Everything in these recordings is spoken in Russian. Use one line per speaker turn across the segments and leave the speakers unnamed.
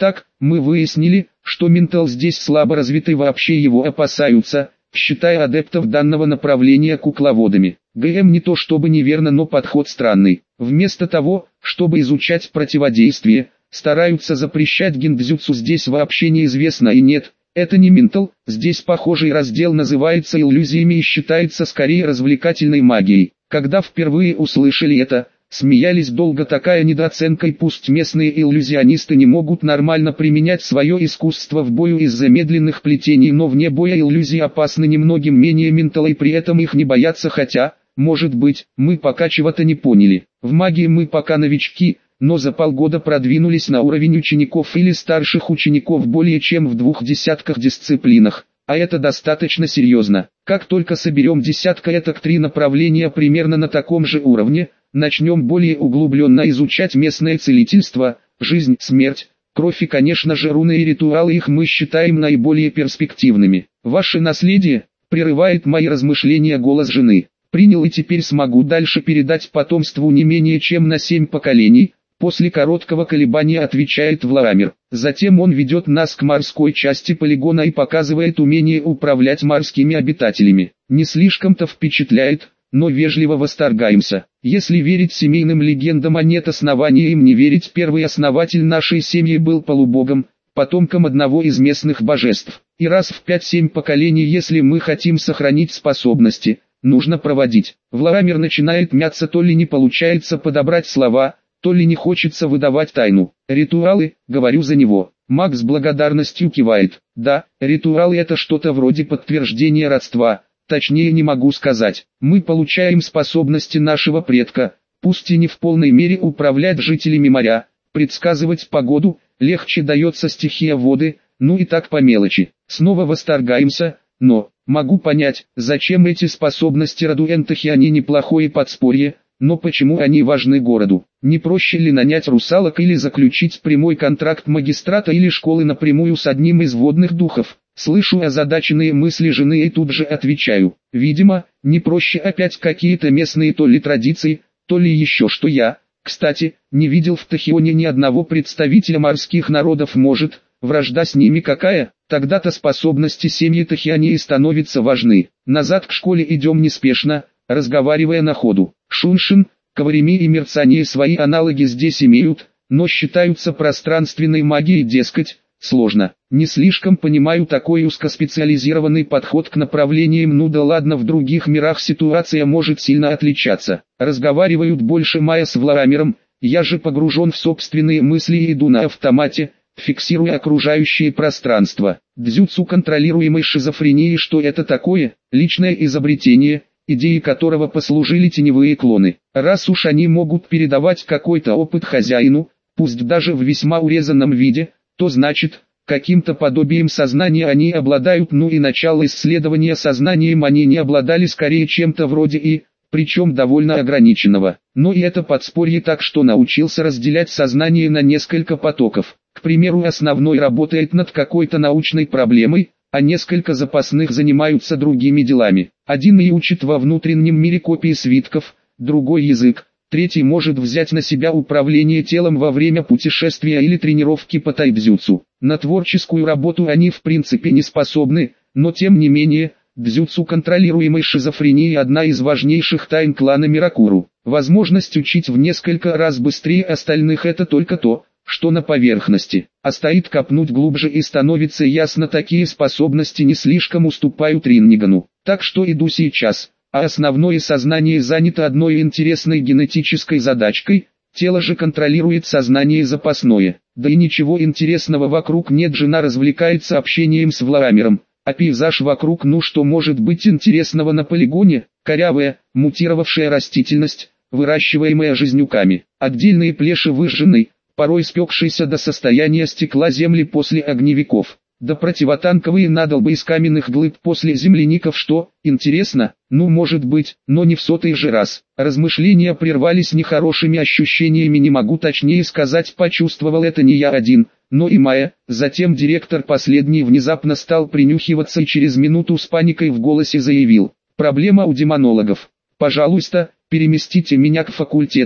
Так, мы выяснили, что ментал здесь слабо развитый, вообще его опасаются, считая адептов данного направления кукловодами. ГМ не то чтобы неверно, но подход странный. Вместо того, чтобы изучать противодействие, стараются запрещать гиндзюцу. Здесь вообще неизвестно, и нет, это не ментал, здесь похожий раздел называется иллюзиями и считается скорее развлекательной магией. Когда впервые услышали это, смеялись долго. Такая недооценка, и пусть местные иллюзионисты не могут нормально применять свое искусство в бою из-за медленных плетений, но вне боя иллюзии опасны немногим менее ментала, и при этом их не боятся, хотя, может быть, мы пока чего-то не поняли. В магии мы пока новички, но за полгода продвинулись на уровень учеников или старших учеников более чем в 20 дисциплинах, а это достаточно серьезно. Как только соберем десятка, это 3 направления примерно на таком же уровне, начнем более углубленно изучать местное целительство, жизнь, смерть, кровь и, конечно же, руны и ритуалы. Их мы считаем наиболее перспективными. Ваше наследие, прерывает мои размышления голос жены. Принял, и теперь смогу дальше передать потомству не менее чем на 7 поколений. После короткого колебания отвечает Владимир. Затем он ведет нас к морской части полигона и показывает умение управлять морскими обитателями. Не слишком-то впечатляет, но вежливо восторгаемся. Если верить семейным легендам, а нет основания им не верить, первый основатель нашей семьи был полубогом, потомком одного из местных божеств. И раз в 5-7 поколений, если мы хотим сохранить способности, нужно проводить. Владимир начинает мяться, то ли не получается подобрать слова, то ли не хочется выдавать тайну. Ритуалы, говорю за него. Маг с благодарностью кивает. Да, ритуалы — это что-то вроде подтверждения родства, точнее не могу сказать. Мы получаем способности нашего предка, пусть и не в полной мере управлять жителями моря, предсказывать погоду, легче дается стихия воды, ну и так по мелочи. Снова восторгаемся, но, могу понять, зачем эти способности роду Энтахи, они неплохое подспорье, но почему они важны городу? Не проще ли нанять русалок или заключить прямой контракт магистрата или школы напрямую с одним из водных духов? Слышу озадаченные мысли жены и тут же отвечаю. Видимо, не проще, опять какие-то местные то ли традиции, то ли еще что. Я, кстати, не видел в Тахионе ни одного представителя морских народов. Может, вражда с ними какая? Тогда-то способности семьи Тахиони и становятся важны. Назад к школе идем неспешно, разговаривая на ходу. Шуншин, Каварими и мерцание свои аналоги здесь имеют, но считаются пространственной магией, дескать, сложно. Не слишком понимаю такой узкоспециализированный подход к направлениям. Ну да ладно, в других мирах ситуация может сильно отличаться. Разговаривают больше Майя с Владимиром, я же погружен в собственные мысли и иду на автомате, фиксируя окружающее пространство. Дзюцу контролируемой шизофрении, что это такое? Личное изобретение, идеи которого послужили теневые клоны. Раз уж они могут передавать какой-то опыт хозяину, пусть даже в весьма урезанном виде, то значит, каким-то подобием сознания они обладают. Ну и начало исследования сознанием они не обладали, скорее чем-то вроде и, причем довольно ограниченного. Но и это подспорье, так что научился разделять сознание на несколько потоков. К примеру, основной работает над какой-то научной проблемой, а несколько запасных занимаются другими делами. Один и учит во внутреннем мире копии свитков, другой язык, третий может взять на себя управление телом во время путешествия или тренировки по тайцзюцу. На творческую работу они в принципе не способны, но тем не менее, дзюцу контролируемой шизофрении одна из важнейших тайн клана Миракуру. Возможность учить в несколько раз быстрее остальных — это только то, что на поверхности, а стоит копнуть глубже и становится ясно, такие способности не слишком уступают Риннигану. Так что иду сейчас, а основное сознание занято одной интересной генетической задачкой, тело же контролирует сознание запасное. Да и ничего интересного вокруг нет, жена развлекается общением с Владимиром, а пейзаж вокруг, ну что может быть интересного на полигоне? Корявая, мутировавшая растительность, выращиваемая жизнюками, отдельные плеши выжженной, порой спекшиеся до состояния стекла земли после огневиков, да противотанковые надолбы из каменных глыб после земляников. Что, интересно? Ну может быть, но не в 100-й же раз. Размышления прервались нехорошими ощущениями, не могу точнее сказать, почувствовал это не я один, но и Майя. Затем директор последний внезапно стал принюхиваться и через минуту с паникой в голосе заявил: проблема у демонологов. Пожалуйста, переместите меня к факультету,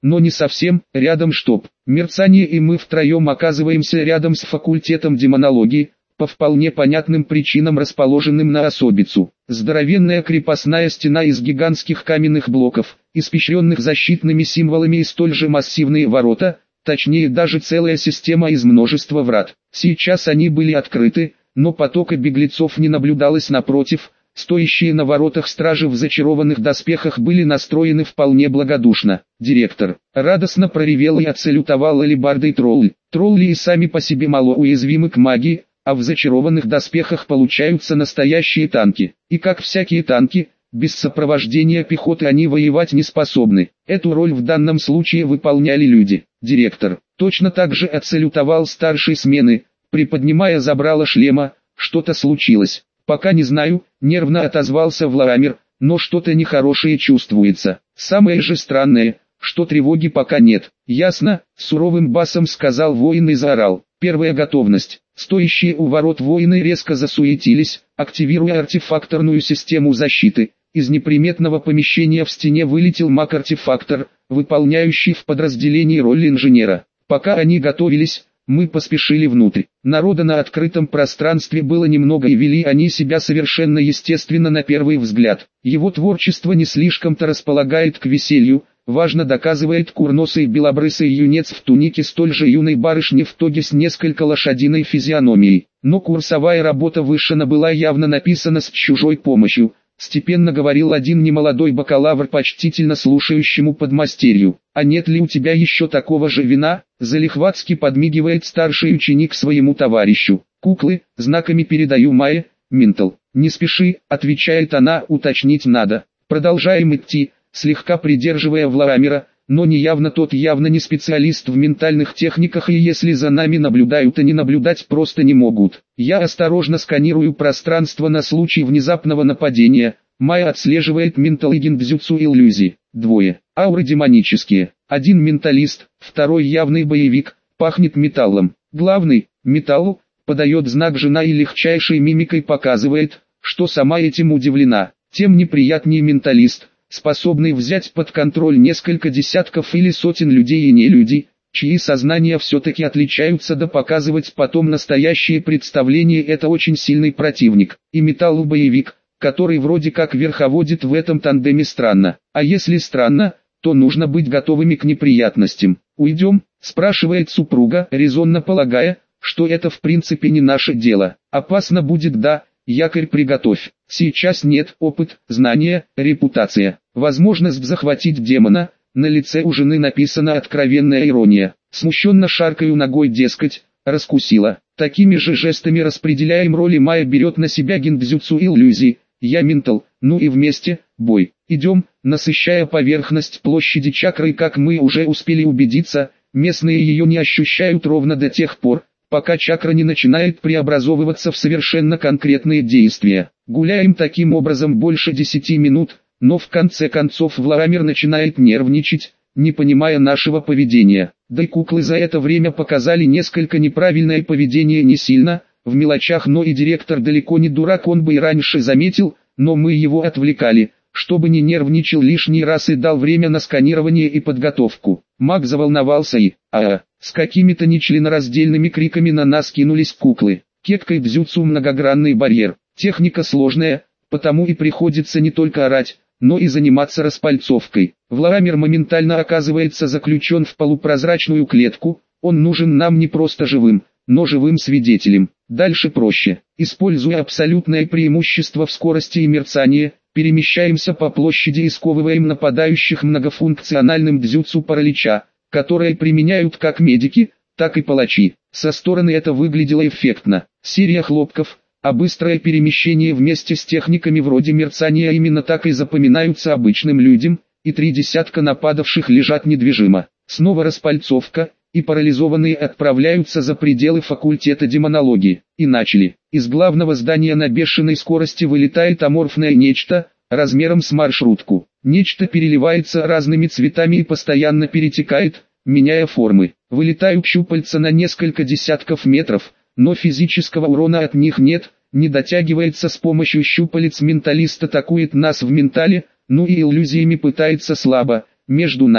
но не совсем, рядом штаб. Мерцание и мы втроем оказываемся рядом с факультетом демонологии, по вполне понятным причинам расположенным на особицу. Здоровенная крепостная стена из гигантских каменных блоков, испещренных защитными символами, и столь же массивные ворота, точнее даже целая система из множества врат. Сейчас они были открыты, но потока беглецов не наблюдалось. Напротив, стоящие на воротах стражи в зачарованных доспехах были настроены вполне благодушно. Директор радостно проревел и отсалютовал алебардой тролль. Тролли и сами по себе мало уязвимы к магии, а в зачарованных доспехах получаются настоящие танки. И как всякие танки, без сопровождения пехоты они воевать не способны. Эту роль в данном случае выполняли люди. Директор точно так же отсалютовал старшей смены, приподнимая забрало шлема. Что-то случилось. Пока не знаю, нервно отозвался Влаамер, но что-то нехорошее чувствуется. Самое же странное, что тревоги пока нет. Ясно, суровым басом сказал воин и заорал. Первая готовность. Стоящие у ворот воины резко засуетились, активируя артефакторную систему защиты. Из неприметного помещения в стене вылетел маг-артефактор, выполняющий в подразделении роль инженера. Пока они готовились, мы поспешили внутрь. Народа на открытом пространстве было немного, и вели они себя совершенно естественно на первый взгляд. Его творчество не слишком-то располагает к веселью, важно доказывает курносый белобрысый юнец в тунике столь же юной барышни в тоге с несколько лошадиной физиономией. Но курсовая работа Вышина была явно написана с чужой помощью, степенно говорил один немолодой бакалавр почтительно слушающему подмастерью. «А нет ли у тебя еще такого же вина?» Залихватски подмигивает старший ученик своему товарищу. «Куклы, знаками передаю Майе, Ментл». «Не спеши», отвечает она, уточнить надо. Продолжаем идти, слегка придерживая Влаамера, но тот явно не специалист в ментальных техниках, и если за нами наблюдают, и не наблюдать просто не могут. Я осторожно сканирую пространство на случай внезапного нападения. Майя отслеживает ментал и гиндзюцу иллюзии. Двое. Ауры демонические. Один менталист, второй явный боевик, пахнет металлом. Главный, металл, подает знак жена и легчайшей мимикой показывает, что сама этим удивлена. Тем неприятнее менталист, способный взять под контроль несколько десятков или сотен людей и не людей, чьи сознания все-таки отличаются, да показывать потом настоящее представление. Это очень сильный противник. И металл-боевик, который вроде как верховодит в этом тандеме, странно. А если странно, то нужно быть готовыми к неприятностям. «Уйдем?» – спрашивает супруга, резонно полагая, что это в принципе не наше дело. «Опасно будет, да, якорь приготовь. Сейчас нет, опыт, знания, репутация, возможность захватить демона». На лице у жены написана откровенная ирония. Смущенно шаркаю ногой, дескать, раскусила. Такими же жестами распределяем роли. Майя берет на себя гиндзюцу иллюзии, я ментал, ну и вместе, бой. Идем, насыщая поверхность площади чакрой. Как мы уже успели убедиться, местные ее не ощущают ровно до тех пор, пока чакра не начинает преобразовываться в совершенно конкретные действия. Гуляем таким образом больше 10 минут, но в конце концов Влаамер начинает нервничать, не понимая нашего поведения. Да и куклы за это время показали несколько неправильное поведение, не сильно, в мелочах, но и директор далеко не дурак, он бы и раньше заметил, но мы его отвлекали, чтобы не нервничал лишний раз, и дал время на сканирование и подготовку. Маг заволновался и, с какими-то нечленораздельными криками на нас кинулись куклы. Кетка и дзюцу — многогранный барьер. Техника сложная, потому и приходится не только орать, но и заниматься распальцовкой. Влаамер моментально оказывается заключен в полупрозрачную клетку. Он нужен нам не просто живым, но живым свидетелем. Дальше проще. Используя абсолютное преимущество в скорости и мерцании, перемещаемся по площади и сковываем нападающих многофункциональным дзюцу паралича, которое применяют как медики, так и палачи. Со стороны это выглядело эффектно. Серия хлопков, а быстрое перемещение вместе с техниками вроде мерцания именно так и запоминаются обычным людям, и 3 десятка нападавших лежат недвижимо. Снова распальцовка, и парализованные отправляются за пределы факультета демонологии. И начали. Из главного здания на бешеной скорости вылетает аморфное нечто, размером с маршрутку. Нечто переливается разными цветами и постоянно перетекает, меняя формы. Вылетают щупальца на несколько десятков метров, но физического урона от них нет, не дотягивается с помощью щупалец. Менталист атакует нас в ментале, ну и иллюзиями пытается слабо, между нами.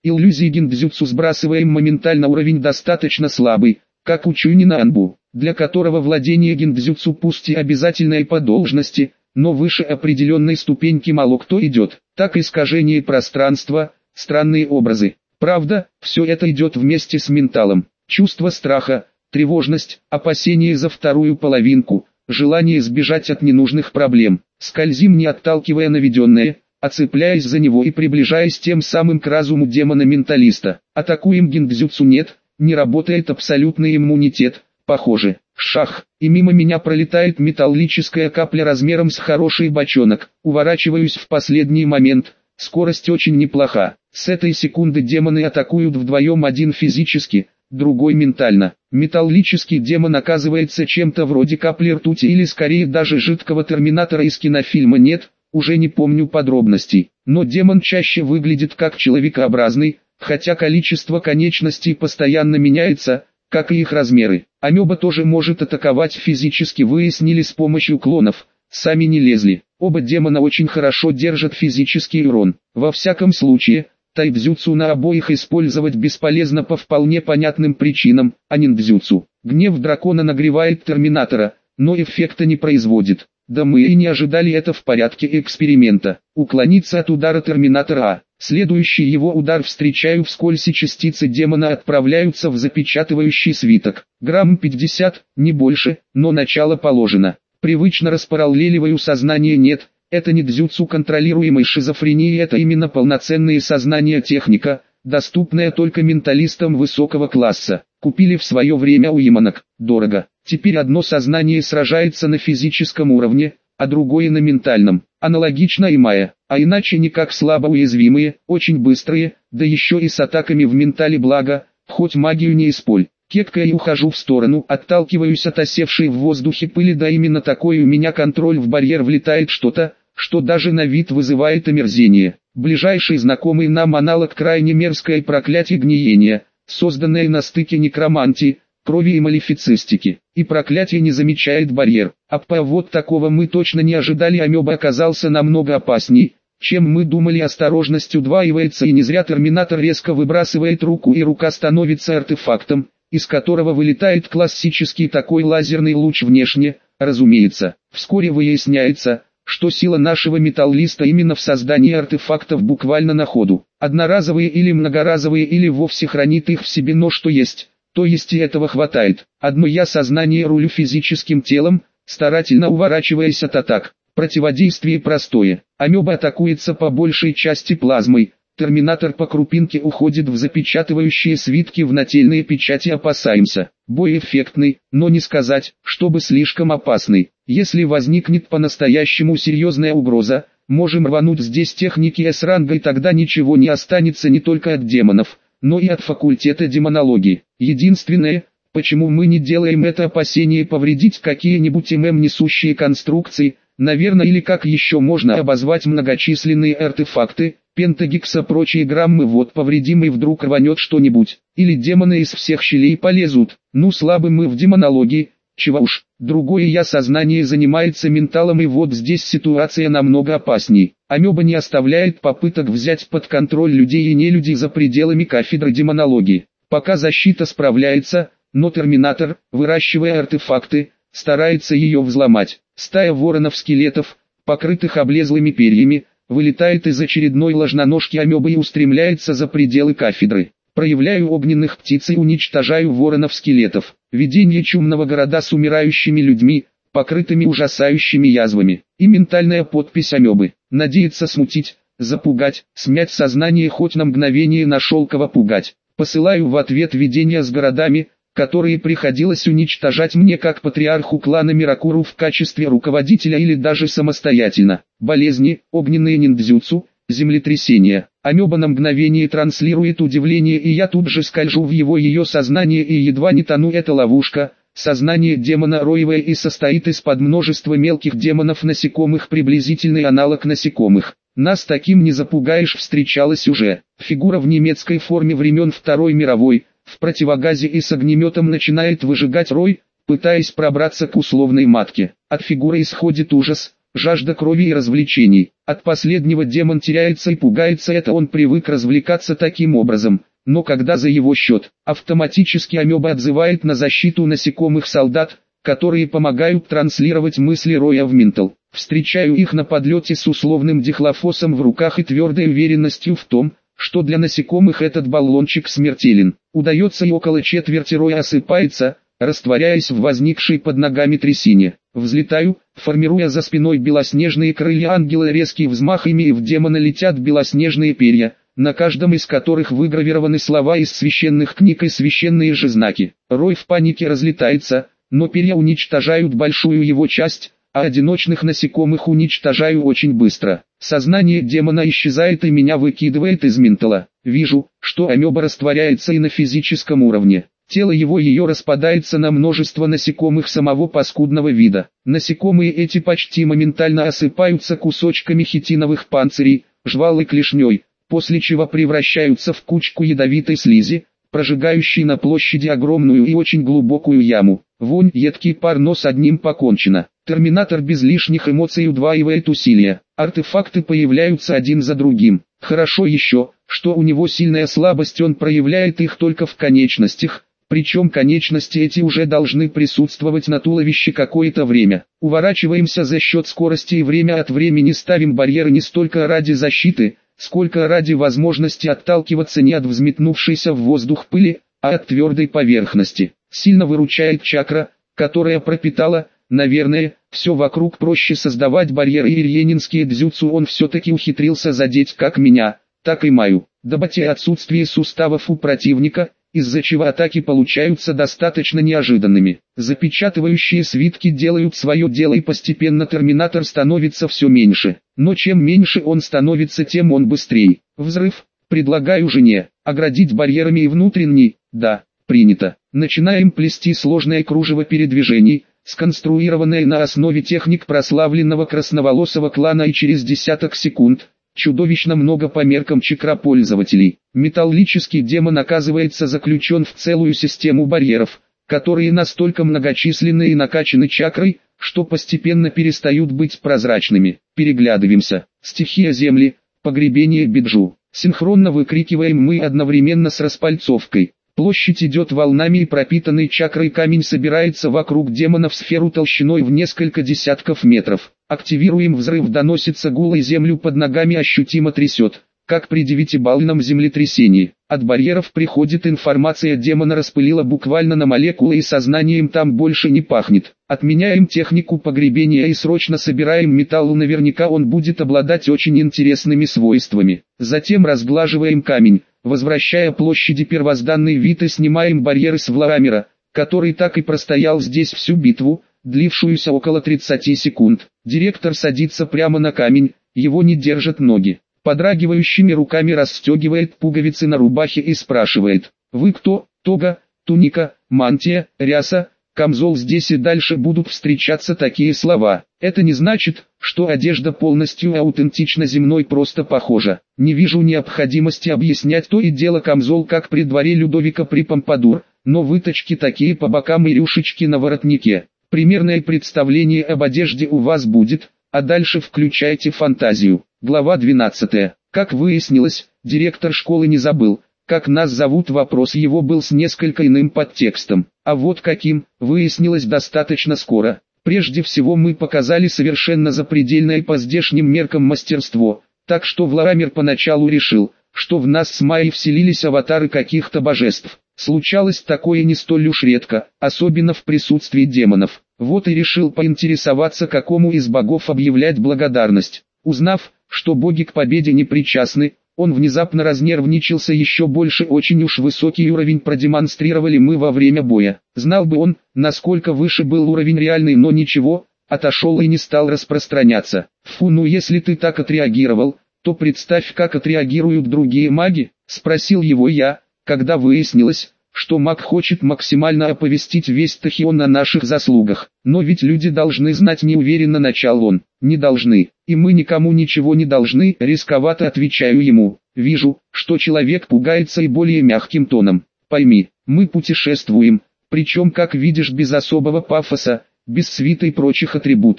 Иллюзии гиндзюцу сбрасываем моментально, уровень достаточно слабый, как у Чуйнина Анбу, для которого владение гиндзюцу пусть и обязательное по должности, но выше определенной ступеньки мало кто идет. Так искажение пространства, странные образы. Правда, все это идет вместе с менталом. Чувство страха, тревожность, опасение за вторую половинку, желание сбежать от ненужных проблем. Скользим, не отталкивая наведенное, а цепляясь за него и приближаясь тем самым к разуму демона-менталиста. Атакуем гиндзюцу, нет, не работает абсолютный иммунитет. Похоже, шах, и мимо меня пролетает металлическая капля размером с хороший бочонок. Уворачиваюсь в последний момент, скорость очень неплоха. С этой секунды демоны атакуют вдвоем, один физически, другой ментально. Металлический демон оказывается чем-то вроде капли ртути или скорее даже жидкого терминатора из кинофильма, нет, уже не помню подробностей. Но демон чаще выглядит как человекообразный, хотя количество конечностей постоянно меняется, как и их размеры. Амеба тоже может атаковать физически, выяснили с помощью клонов, сами не лезли. Оба демона очень хорошо держат физический урон. Во всяком случае, тайдзюцу на обоих использовать бесполезно по вполне понятным причинам, а ниндзюцу. Гнев дракона нагревает терминатора, но эффекта не производит. Да мы и не ожидали, это в порядке эксперимента. Уклониться от удара терминатора А. Следующий его удар встречаю вскользь, и частицы демона отправляются в запечатывающий свиток. Грамм 50, не больше, но начало положено. Привычно распараллеливаю сознание, нет, это не дзюцу контролируемой шизофрении, это именно полноценное сознание, техника, доступная только менталистам высокого класса. Купили в свое время у Ямонок, дорого. Теперь одно сознание сражается на физическом уровне, а другое на ментальном. Аналогично и Майя, а иначе никак, слабо уязвимые, очень быстрые, да еще и с атаками в ментале, благо, хоть магию не исполь. Кекая и ухожу в сторону, отталкиваюсь от осевшей в воздухе пыли, да именно такой у меня контроль, в барьер влетает что-то, что даже на вид вызывает омерзение. Ближайший знакомый нам аналог, крайне мерзкое проклятие гниения, созданное на стыке некромантии, крови и малефицистики. И проклятие не замечает барьер. Вот такого мы точно не ожидали. Амеба оказался намного опасней, чем мы думали. Осторожность удваивается, и не зря терминатор резко выбрасывает руку, и рука становится артефактом, из которого вылетает классический такой лазерный луч внешне, разумеется. Вскоре выясняется, что сила нашего металлиста именно в создании артефактов буквально на ходу. Одноразовые или многоразовые, или вовсе хранит их в себе, но что есть, то есть и этого хватает. Одно я сознание рулю физическим телом, старательно уворачиваясь от атак. Противодействие простое. Амеба атакуется по большей части плазмой. Терминатор по крупинке уходит в запечатывающие свитки, в нательные печати опасаемся. Бой эффектный, но не сказать, чтобы слишком опасный. Если возникнет по-настоящему серьезная угроза, можем рвануть здесь техники С-ранга, и тогда ничего не останется не только от демонов, но и от факультета демонологии. Единственное, почему мы не делаем это, опасение повредить какие-нибудь несущие конструкции, наверное, или как еще можно обозвать многочисленные артефакты, пентагикса, прочие граммы. Вот повредим и вдруг рванет что-нибудь, или демоны из всех щелей полезут. Ну, слабы мы в демонологии, чего уж. Другое я сознание занимается менталом, и вот здесь ситуация намного опасней. Амеба не оставляет попыток взять под контроль людей и нелюдей за пределами кафедры демонологии. Пока защита справляется, но терминатор, выращивая артефакты, старается ее взломать. Стая воронов-скелетов, покрытых облезлыми перьями, вылетает из очередной ложноножки амебы и устремляется за пределы кафедры. Проявляю огненных птиц и уничтожаю воронов-скелетов. Видение чумного города с умирающими людьми, покрытыми ужасающими язвами. И ментальная подпись амебы. Надеется смутить, запугать, смять сознание, хоть на мгновение на шелково пугать. Посылаю в ответ видения с городами, которые приходилось уничтожать мне как патриарху клана Миракуру в качестве руководителя или даже самостоятельно. Болезни, огненные ниндзюцу, землетрясения. Амеба на мгновение транслирует удивление, и я тут же скольжу в ее сознание и едва не тону. Это ловушка. Сознание демона роевое и состоит из под множества мелких демонов-насекомых, приблизительный аналог насекомых. Нас таким не запугаешь, встречалась уже. Фигура в немецкой форме времен Второй мировой, в противогазе и с огнеметом начинает выжигать рой, пытаясь пробраться к условной матке. От фигуры исходит ужас, жажда крови и развлечений. От последнего демон теряется и пугается, это он привык развлекаться таким образом. Но когда за его счет, автоматически амеба отзывает на защиту насекомых солдат, которые помогают транслировать мысли Роя в ментал. Встречаю их на подлете с условным дихлофосом в руках и твердой уверенностью в том, что для насекомых этот баллончик смертелен. Удается и около четверти Роя осыпается, растворяясь в возникшей под ногами трясине. Взлетаю, формируя за спиной белоснежные крылья ангела, резкий взмах ими, и в демона летят белоснежные перья, на каждом из которых выгравированы слова из священных книг и священные же знаки. Рой в панике разлетается, но перья уничтожают большую его часть, а одиночных насекомых уничтожаю очень быстро. Сознание демона исчезает и меня выкидывает из ментала. Вижу, что амеба растворяется и на физическом уровне. Тело его ее распадается на множество насекомых самого паскудного вида. Насекомые эти почти моментально осыпаются кусочками хитиновых панцирей, жвал и клешней, после чего превращаются в кучку ядовитой слизи, прожигающей на площади огромную и очень глубокую яму. Вонь, едкий пар, но с одним покончено. Терминатор без лишних эмоций удваивает усилия. Артефакты появляются один за другим. Хорошо еще, что у него сильная слабость, он проявляет их только в конечностях, причем конечности эти уже должны присутствовать на туловище какое-то время. Уворачиваемся за счет скорости и время от времени ставим барьеры не столько ради защиты, сколько ради возможности отталкиваться не от взметнувшейся в воздух пыли, а от твердой поверхности. Сильно выручает чакра, которая пропитала, наверное, все вокруг. Проще создавать барьеры, и рьенинские дзюцу он все-таки ухитрился задеть как меня, так и Маю. Добавьте отсутствие суставов у противника, из-за чего атаки получаются достаточно неожиданными. Запечатывающие свитки делают свое дело, и постепенно терминатор становится все меньше. Но чем меньше он становится, тем он быстрее. Взрыв. Предлагаю жене оградить барьерами и внутренний. Да, принято. Начинаем плести сложное кружево передвижений, сконструированное на основе техник прославленного красноволосого клана, и через десяток секунд, чудовищно много по меркам чакра-пользователей, металлический демон оказывается заключен в целую систему барьеров, которые настолько многочисленны и накачаны чакрой, что постепенно перестают быть прозрачными. Переглядываемся. Стихия земли, погребение биджу. Синхронно выкрикиваем мы одновременно с распальцовкой. Площадь идет волнами, и пропитанный чакрой камень собирается вокруг демона в сферу толщиной в несколько десятков метров. Активируем взрыв, доносится гул, и землю под ногами ощутимо трясет, как при 9-бальном землетрясении. От барьеров приходит информация: демона распылила буквально на молекулы, и сознанием там больше не пахнет. Отменяем технику погребения и срочно собираем металл, наверняка он будет обладать очень интересными свойствами. Затем разглаживаем камень, возвращая площади первозданный вид, и снимаем барьеры с Владимира, который так и простоял здесь всю битву, длившуюся около 30 секунд. Директор садится прямо на камень, его не держат ноги. Подрагивающими руками расстегивает пуговицы на рубахе и спрашивает: «Вы кто?» «Тога, туника, мантия, ряса, камзол». Здесь и дальше будут встречаться такие слова. Это не значит, что одежда полностью аутентична земной, просто похожа. Не вижу необходимости объяснять, то и дело камзол, как при дворе Людовика при Помпадур, но выточки такие по бокам и рюшечки на воротнике. Примерное представление об одежде у вас будет, а дальше включайте фантазию. Глава 12. Как выяснилось, директор школы не забыл, как нас зовут. Вопрос его был с несколько иным подтекстом. А вот каким, выяснилось достаточно скоро. Прежде всего мы показали совершенно запредельное по здешним меркам мастерство, так что Владимир поначалу решил, что в нас с Майей вселились аватары каких-то божеств. Случалось такое не столь уж редко, особенно в присутствии демонов. Вот и решил поинтересоваться, какому из богов объявлять благодарность. Узнав, что боги к победе не причастны, он внезапно разнервничался еще больше. Очень уж высокий уровень продемонстрировали мы во время боя. Знал бы он, насколько выше был уровень реальный, но ничего, отошел и не стал распространяться. Фу, ну если ты так отреагировал, то представь, как отреагируют другие маги, спросил его я, когда выяснилось, что маг хочет максимально оповестить весь Тахион о наших заслугах. Но ведь люди должны знать, неуверенно начал он. Не должны, и мы никому ничего не должны, рисковато отвечаю ему. Вижу, что человек пугается, и более мягким тоном. Пойми, мы путешествуем, причем, как видишь, без особого пафоса, без свиты и прочих атрибутов.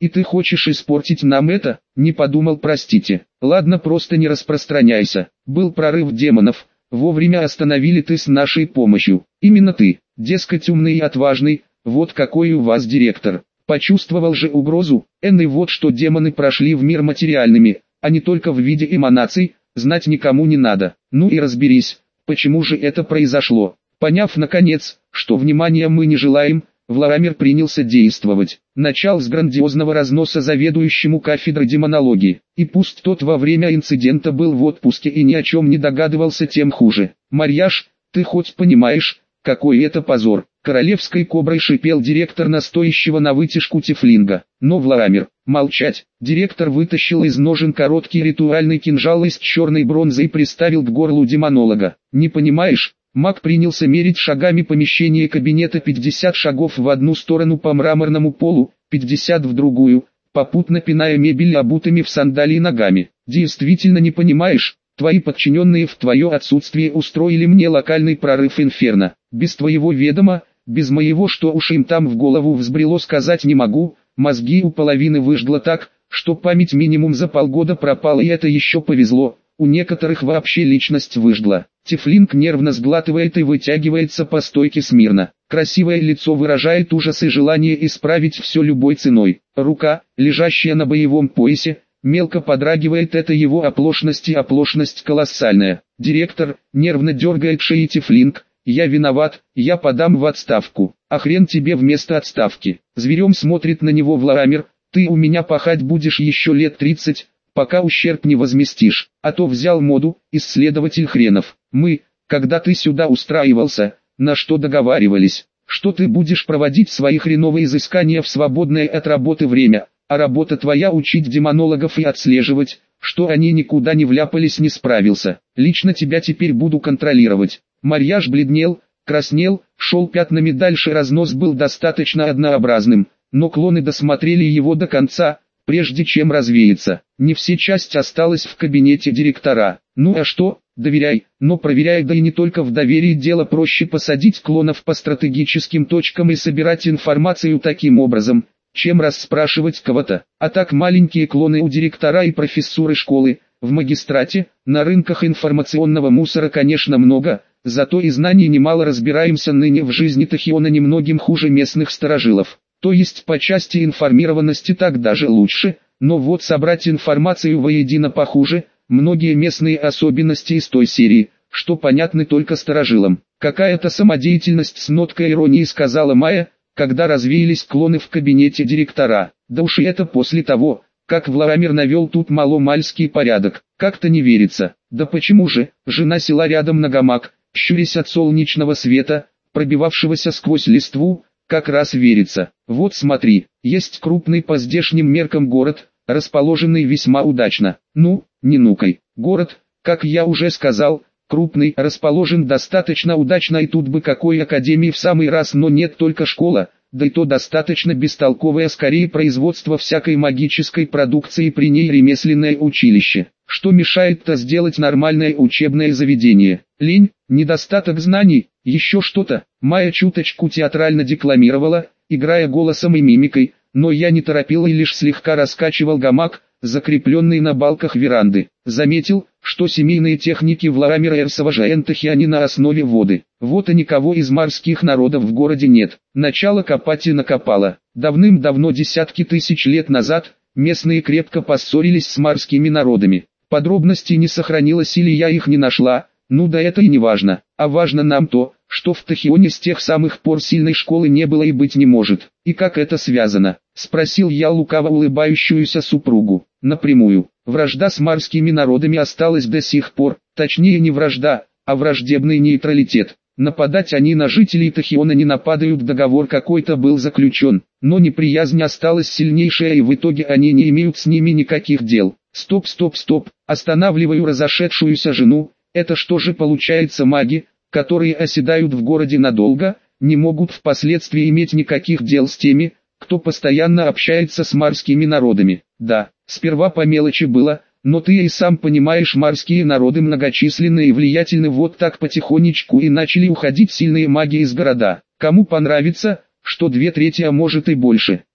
И ты хочешь испортить нам это? Не подумал, простите. Ладно, просто не распространяйся. Был прорыв демонов, вовремя остановили ты с нашей помощью. Именно ты, дескать, умный и отважный, вот какой у вас директор. Почувствовал же угрозу, и вот что демоны прошли в мир материальными, а не только в виде эманаций, знать никому не надо. Ну и разберись, почему же это произошло. Поняв наконец, что внимания мы не желаем, Вларамир принялся действовать. Начал с грандиозного разноса заведующему кафедрой демонологии. И пусть тот во время инцидента был в отпуске и ни о чем не догадывался, тем хуже. «Марьяш, ты хоть понимаешь, какой это позор?» Королевской коброй шипел директор настоящего на вытяжку тифлинга. Но Вларамир, молчать. Директор вытащил из ножен короткий ритуальный кинжал из черной бронзы и приставил к горлу демонолога. «Не понимаешь?» Маг принялся мерить шагами помещение кабинета, 50 шагов в одну сторону по мраморному полу, 50 в другую, попутно пиная мебель обутыми в сандалии ногами. «Действительно не понимаешь? Твои подчиненные в твое отсутствие устроили мне локальный прорыв инферно. Без твоего ведома, без моего, что уж им там в голову взбрело, сказать не могу. Мозги у половины выжгло так, что память минимум за полгода пропала, и это еще повезло. У некоторых вообще личность выжгла». Тифлинг нервно сглатывает и вытягивается по стойке смирно. Красивое лицо выражает ужас и желание исправить все любой ценой. Рука, лежащая на боевом поясе, мелко подрагивает, это его оплошность, и оплошность колоссальная. Директор нервно дергает шеи Тифлинг. «Я виноват, я подам в отставку». «А хрен тебе вместо отставки». Зверем смотрит на него Вларамир. «Ты у меня пахать будешь еще лет 30, пока ущерб не возместишь, а то взял моду, исследователь хренов. Мы, когда ты сюда устраивался, на что договаривались? Что ты будешь проводить свои хреновые изыскания в свободное от работы время, а работа твоя учить демонологов и отслеживать, что они никуда не вляпались, не справился. Лично тебя теперь буду контролировать». Марьяш бледнел, краснел, шел пятнами дальше, разнос был достаточно однообразным, но клоны досмотрели его до конца, прежде чем развеяться. Не все часть осталась в кабинете директора. Ну а что, доверяй, но проверяй, да и не только в доверии, дело проще посадить клонов по стратегическим точкам и собирать информацию таким образом, чем расспрашивать кого-то. А так маленькие клоны у директора и профессуры школы, в магистрате, на рынках информационного мусора, конечно, много, зато и знаний немало, разбираемся ныне в жизни Тахиона немногим хуже местных старожилов. То есть по части информированности так даже лучше, но вот собрать информацию воедино похуже, многие местные особенности из той серии, что понятны только старожилам. «Какая-то самодеятельность», с ноткой иронии сказала Майя, когда развеялись клоны в кабинете директора. «Да уж и это после того, как Вларамир навел тут маломальский порядок. Как-то не верится». «Да почему же?» Жена села рядом на гамак, щурясь от солнечного света, пробивавшегося сквозь листву. «Как раз верится. Вот смотри, есть крупный по здешним меркам город, расположенный весьма удачно. Ну, не нукай. Город, как я уже сказал, крупный, расположен достаточно удачно, и тут бы какой академии в самый раз, но нет, только школа, да и то достаточно бестолковое, скорее производство всякой магической продукции, при ней ремесленное училище. Что мешает-то сделать нормальное учебное заведение? Лень, недостаток знаний, еще что-то?» Майя чуточку театрально декламировала, играя голосом и мимикой, но я не торопил и лишь слегка раскачивал гамак, закрепленный на балках веранды. Заметил, что семейные техники Вларамира Эрсова Жаентахи на основе воды. Вот и никого из морских народов в городе нет. Начало копать и накопало. Давным-давно, десятки тысяч лет назад, местные крепко поссорились с морскими народами. Подробностей не сохранилось или я их не нашла, ну да это и не важно. А важно нам то, что в Тахионе с тех самых пор сильной школы не было и быть не может. «И как это связано?» — спросил я лукаво улыбающуюся супругу. «Напрямую. Вражда с морскими народами осталась до сих пор, точнее не вражда, а враждебный нейтралитет. Нападать они на жителей Тахиона не нападают, договор какой-то был заключен, но неприязнь осталась сильнейшая, и в итоге они не имеют с ними никаких дел». Стоп, останавливаю разошедшуюся жену. Это что же получается, маги, которые оседают в городе надолго, не могут впоследствии иметь никаких дел с теми, кто постоянно общается с морскими народами? Да, сперва по мелочи было, но ты и сам понимаешь, морские народы многочисленны и влиятельны, вот так потихонечку и начали уходить сильные маги из города. Кому понравится, что 2/3, а может и больше,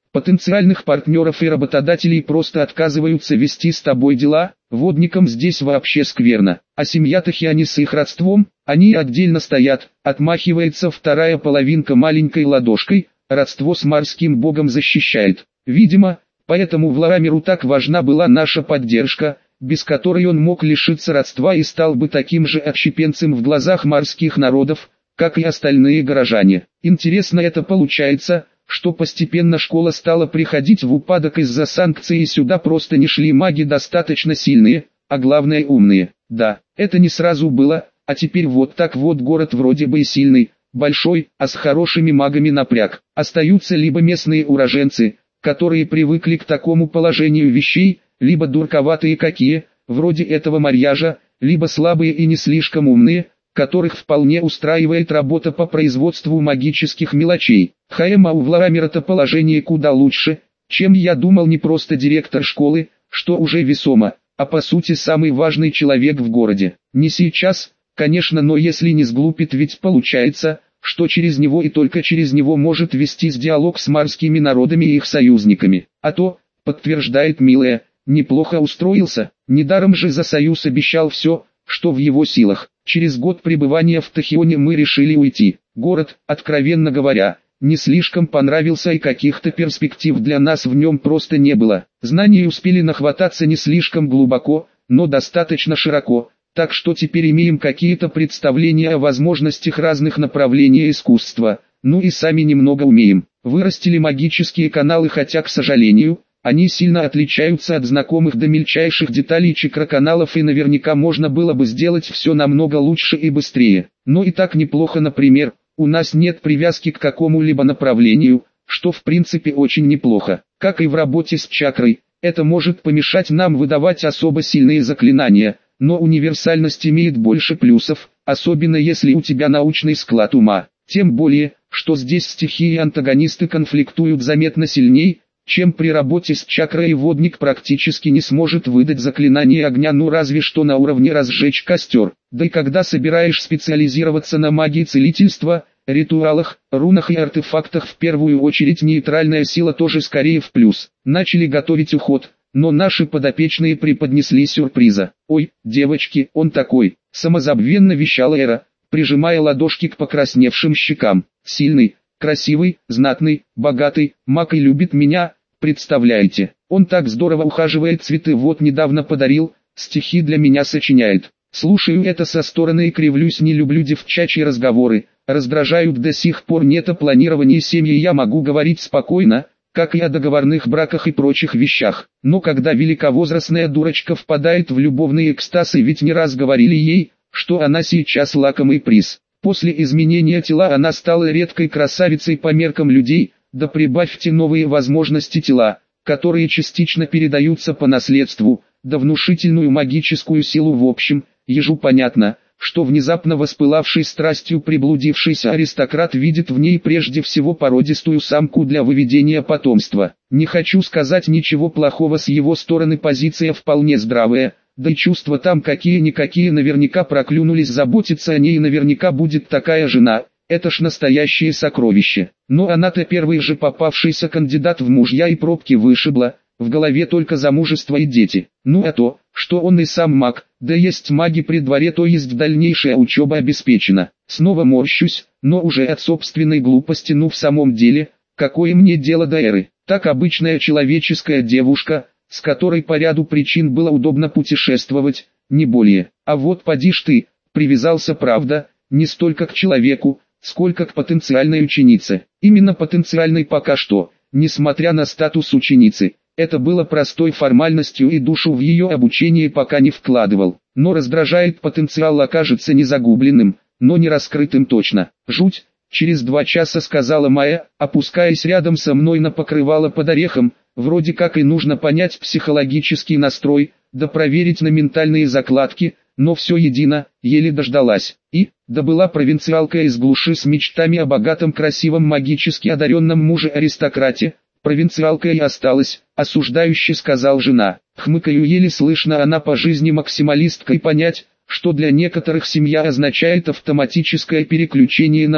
Потенциальных партнеров и работодателей просто отказываются вести с тобой дела, водникам здесь вообще скверно. А семья Тахиани с их родством, они отдельно стоят, отмахивается вторая половинка маленькой ладошкой, родство с морским богом защищает. Видимо, поэтому Владимиру так важна была наша поддержка, без которой он мог лишиться родства и стал бы таким же отщепенцем в глазах морских народов, как и остальные горожане. Интересно это получается, что постепенно школа стала приходить в упадок из-за санкций и сюда просто не шли маги достаточно сильные, а главное умные. Да, это не сразу было, а теперь вот так вот город вроде бы и сильный, большой, а с хорошими магами напряг. Остаются либо местные уроженцы, которые привыкли к такому положению вещей, либо дурковатые какие, вроде этого марьяжа, либо слабые и не слишком умные, которых вполне устраивает работа по производству магических мелочей. А у Владимира-то положение куда лучше, чем я думал, не просто директор школы, что уже весомо, а по сути самый важный человек в городе. Не сейчас, конечно, но если не сглупит, ведь получается, что через него и только через него может вестись диалог с морскими народами и их союзниками. А то, подтверждает милая, неплохо устроился, недаром же за союз обещал все, что в его силах. Через год пребывания в Тахионе мы решили уйти. Город, откровенно говоря, не слишком понравился и каких-то перспектив для нас в нем просто не было. Знаний успели нахвататься не слишком глубоко, но достаточно широко, так что теперь имеем какие-то представления о возможностях разных направлений искусства, ну и сами немного умеем. Вырастили магические каналы, хотя, к сожалению, они сильно отличаются от знакомых до мельчайших деталей чакроканалов, и наверняка можно было бы сделать все намного лучше и быстрее. Но и так неплохо, например, у нас нет привязки к какому-либо направлению, что в принципе очень неплохо. Как и в работе с чакрой, это может помешать нам выдавать особо сильные заклинания, но универсальность имеет больше плюсов, особенно если у тебя научный склад ума. Тем более, что здесь стихии и антагонисты конфликтуют заметно сильнее, чем при работе с чакрой, и водник практически не сможет выдать заклинание огня, ну разве что на уровне разжечь костер. Да и когда собираешь специализироваться на магии целительства, ритуалах, рунах и артефактах, в первую очередь нейтральная сила тоже скорее в плюс. Начали готовить уход, но наши подопечные преподнесли сюрприза. «Ой, девочки, он такой!» — самозабвенно вещала Эра, прижимая ладошки к покрасневшим щекам. «Сильный, красивый, знатный, богатый, маг и любит меня, представляете? Он так здорово ухаживает, цветы вот недавно подарил, стихи для меня сочиняет». Слушаю это со стороны и кривлюсь, не люблю девчачьи разговоры, раздражают до сих пор. Нет о планировании семьи, я могу говорить спокойно, как и о договорных браках и прочих вещах. Но когда великовозрастная дурочка впадает в любовный экстаз, и ведь не раз говорили ей, что она сейчас лакомый приз. После изменения тела она стала редкой красавицей по меркам людей, да прибавьте новые возможности тела, которые частично передаются по наследству, да внушительную магическую силу. В общем, ежу понятно, что внезапно воспылавший страстью приблудившийся аристократ видит в ней прежде всего породистую самку для выведения потомства. Не хочу сказать ничего плохого с его стороны, позиция вполне здравая, да и чувства там какие-никакие, наверняка проклюнулись, заботиться о ней наверняка будет такая жена, это ж настоящее сокровище. Но она-то первый же попавшийся кандидат в мужья, и пробки вышибла, в голове только замужество и дети. Ну а то, что он и сам маг, да есть маги при дворе, то есть дальнейшая учеба обеспечена. Снова морщусь, но уже от собственной глупости. Ну в самом деле, какое мне дело до Эры? Так обычная человеческая девушка, с которой по ряду причин было удобно путешествовать, не более. А вот поди ж ты, привязался, правда, не столько к человеку, сколько к потенциальной ученице. Именно потенциальной пока что, несмотря на статус ученицы. Это было простой формальностью, и душу в ее обучение пока не вкладывал. Но раздражает, потенциал окажется не загубленным, но не раскрытым точно. Жуть, через 2 часа сказала Майя, опускаясь рядом со мной на покрывало под орехом. Вроде как и нужно понять психологический настрой, да проверить на ментальные закладки, но все едино, еле дождалась. И, да была провинциалка из глуши с мечтами о богатом, красивом, магически одаренном муже-аристократе, провинциалка и осталась, осуждающе сказал жена. Хмыкаю, еле слышно, она по жизни максималистка, и понять, что для некоторых семья означает автоматическое переключение на быт,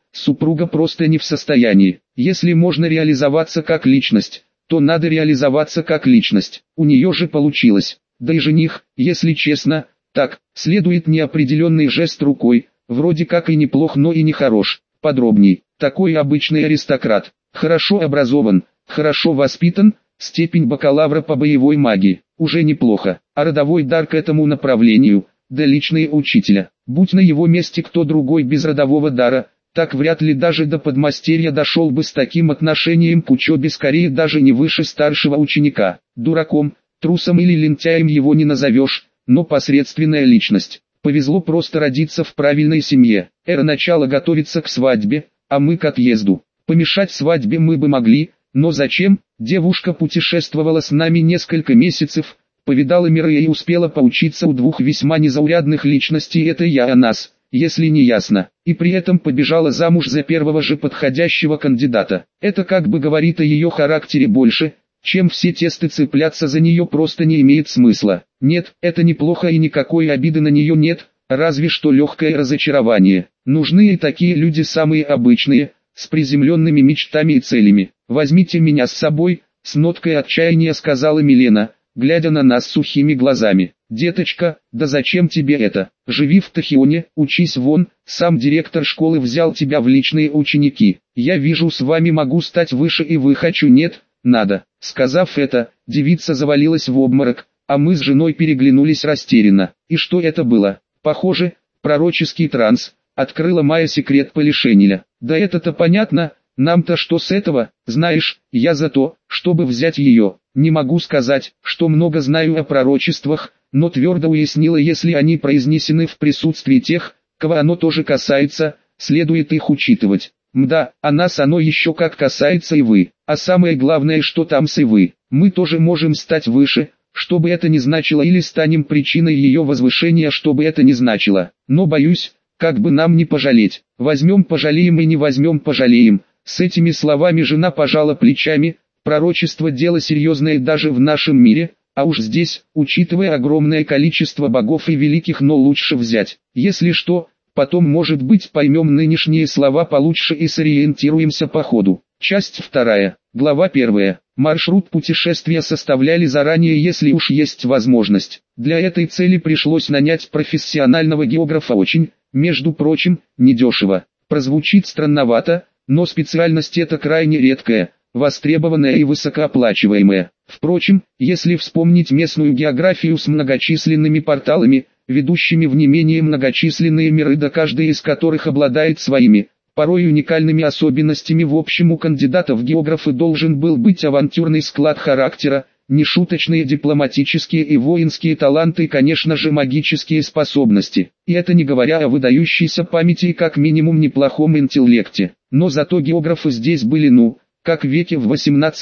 супруга просто не в состоянии. Если можно реализоваться как личность, то надо реализоваться как личность. У нее же получилось. Да и жених, если честно, так, следует неопределенный жест рукой, вроде как и неплох, но и не хорош. Подробней. Такой обычный аристократ. Хорошо образован, хорошо воспитан, степень бакалавра по боевой магии. Уже неплохо. А родовой дар к этому направлению, да личные учителя. Будь на его месте кто другой без родового дара, так вряд ли даже до подмастерья дошел бы с таким отношением к учебе, скорее даже не выше старшего ученика. Дураком, трусом или лентяем его не назовешь, но посредственная личность. Повезло просто родиться в правильной семье. Эра начала готовиться к свадьбе, а мы к отъезду. Помешать свадьбе мы бы могли, но зачем? Девушка путешествовала с нами несколько месяцев, повидала миры и успела поучиться у двух весьма незаурядных личностей, это я о нас, если не ясно, и при этом побежала замуж за первого же подходящего кандидата. Это как бы говорит о ее характере больше, чем все тесты, цепляться за нее просто не имеет смысла. Нет, это неплохо и никакой обиды на нее нет, разве что легкое разочарование. Нужны и такие люди самые обычные, с приземленными мечтами и целями. «Возьмите меня с собой», — с ноткой отчаяния сказала Милена, глядя на нас сухими глазами. «Деточка, да зачем тебе это? Живи в Тахионе, учись вон, сам директор школы взял тебя в личные ученики. Я вижу, с вами могу стать выше и вы хочу нет, надо». Сказав это, девица завалилась в обморок, а мы с женой переглянулись растерянно. И что это было? Похоже, пророческий транс. Открыла Майя секрет Полишинеля. Да это-то понятно, нам-то что с этого, знаешь, я за то, чтобы взять ее. Не могу сказать, что много знаю о пророчествах, но твердо уяснила, если они произнесены в присутствии тех, кого оно тоже касается, следует их учитывать. Мда, а нас оно еще как касается и вы. А самое главное, что там с и вы. Мы тоже можем стать выше, что бы это ни значило, или станем причиной ее возвышения, что бы это ни значило. Но боюсь, как бы нам не пожалеть. Возьмем пожалеем и не возьмем пожалеем. С этими словами жена пожала плечами. Пророчество дело серьезное даже в нашем мире, а уж здесь, учитывая огромное количество богов и великих, но лучше взять. Если что, потом может быть поймем нынешние слова получше и сориентируемся по ходу. Часть 2. Глава 1. Маршрут путешествия составляли заранее, если уж есть возможность. Для этой цели пришлось нанять профессионального географа, очень, между прочим, недешево. Прозвучит странновато, но специальность эта крайне редкая, востребованная и высокооплачиваемая. Впрочем, если вспомнить местную географию с многочисленными порталами, ведущими в не менее многочисленные миры, да каждый из которых обладает своими, порой уникальными особенностями, в общем у кандидата в географы должен был быть авантюрный склад характера, нешуточные дипломатические и воинские таланты и, конечно же, магические способности. И это не говоря о выдающейся памяти и как минимум неплохом интеллекте. Но зато географы здесь были как в веке в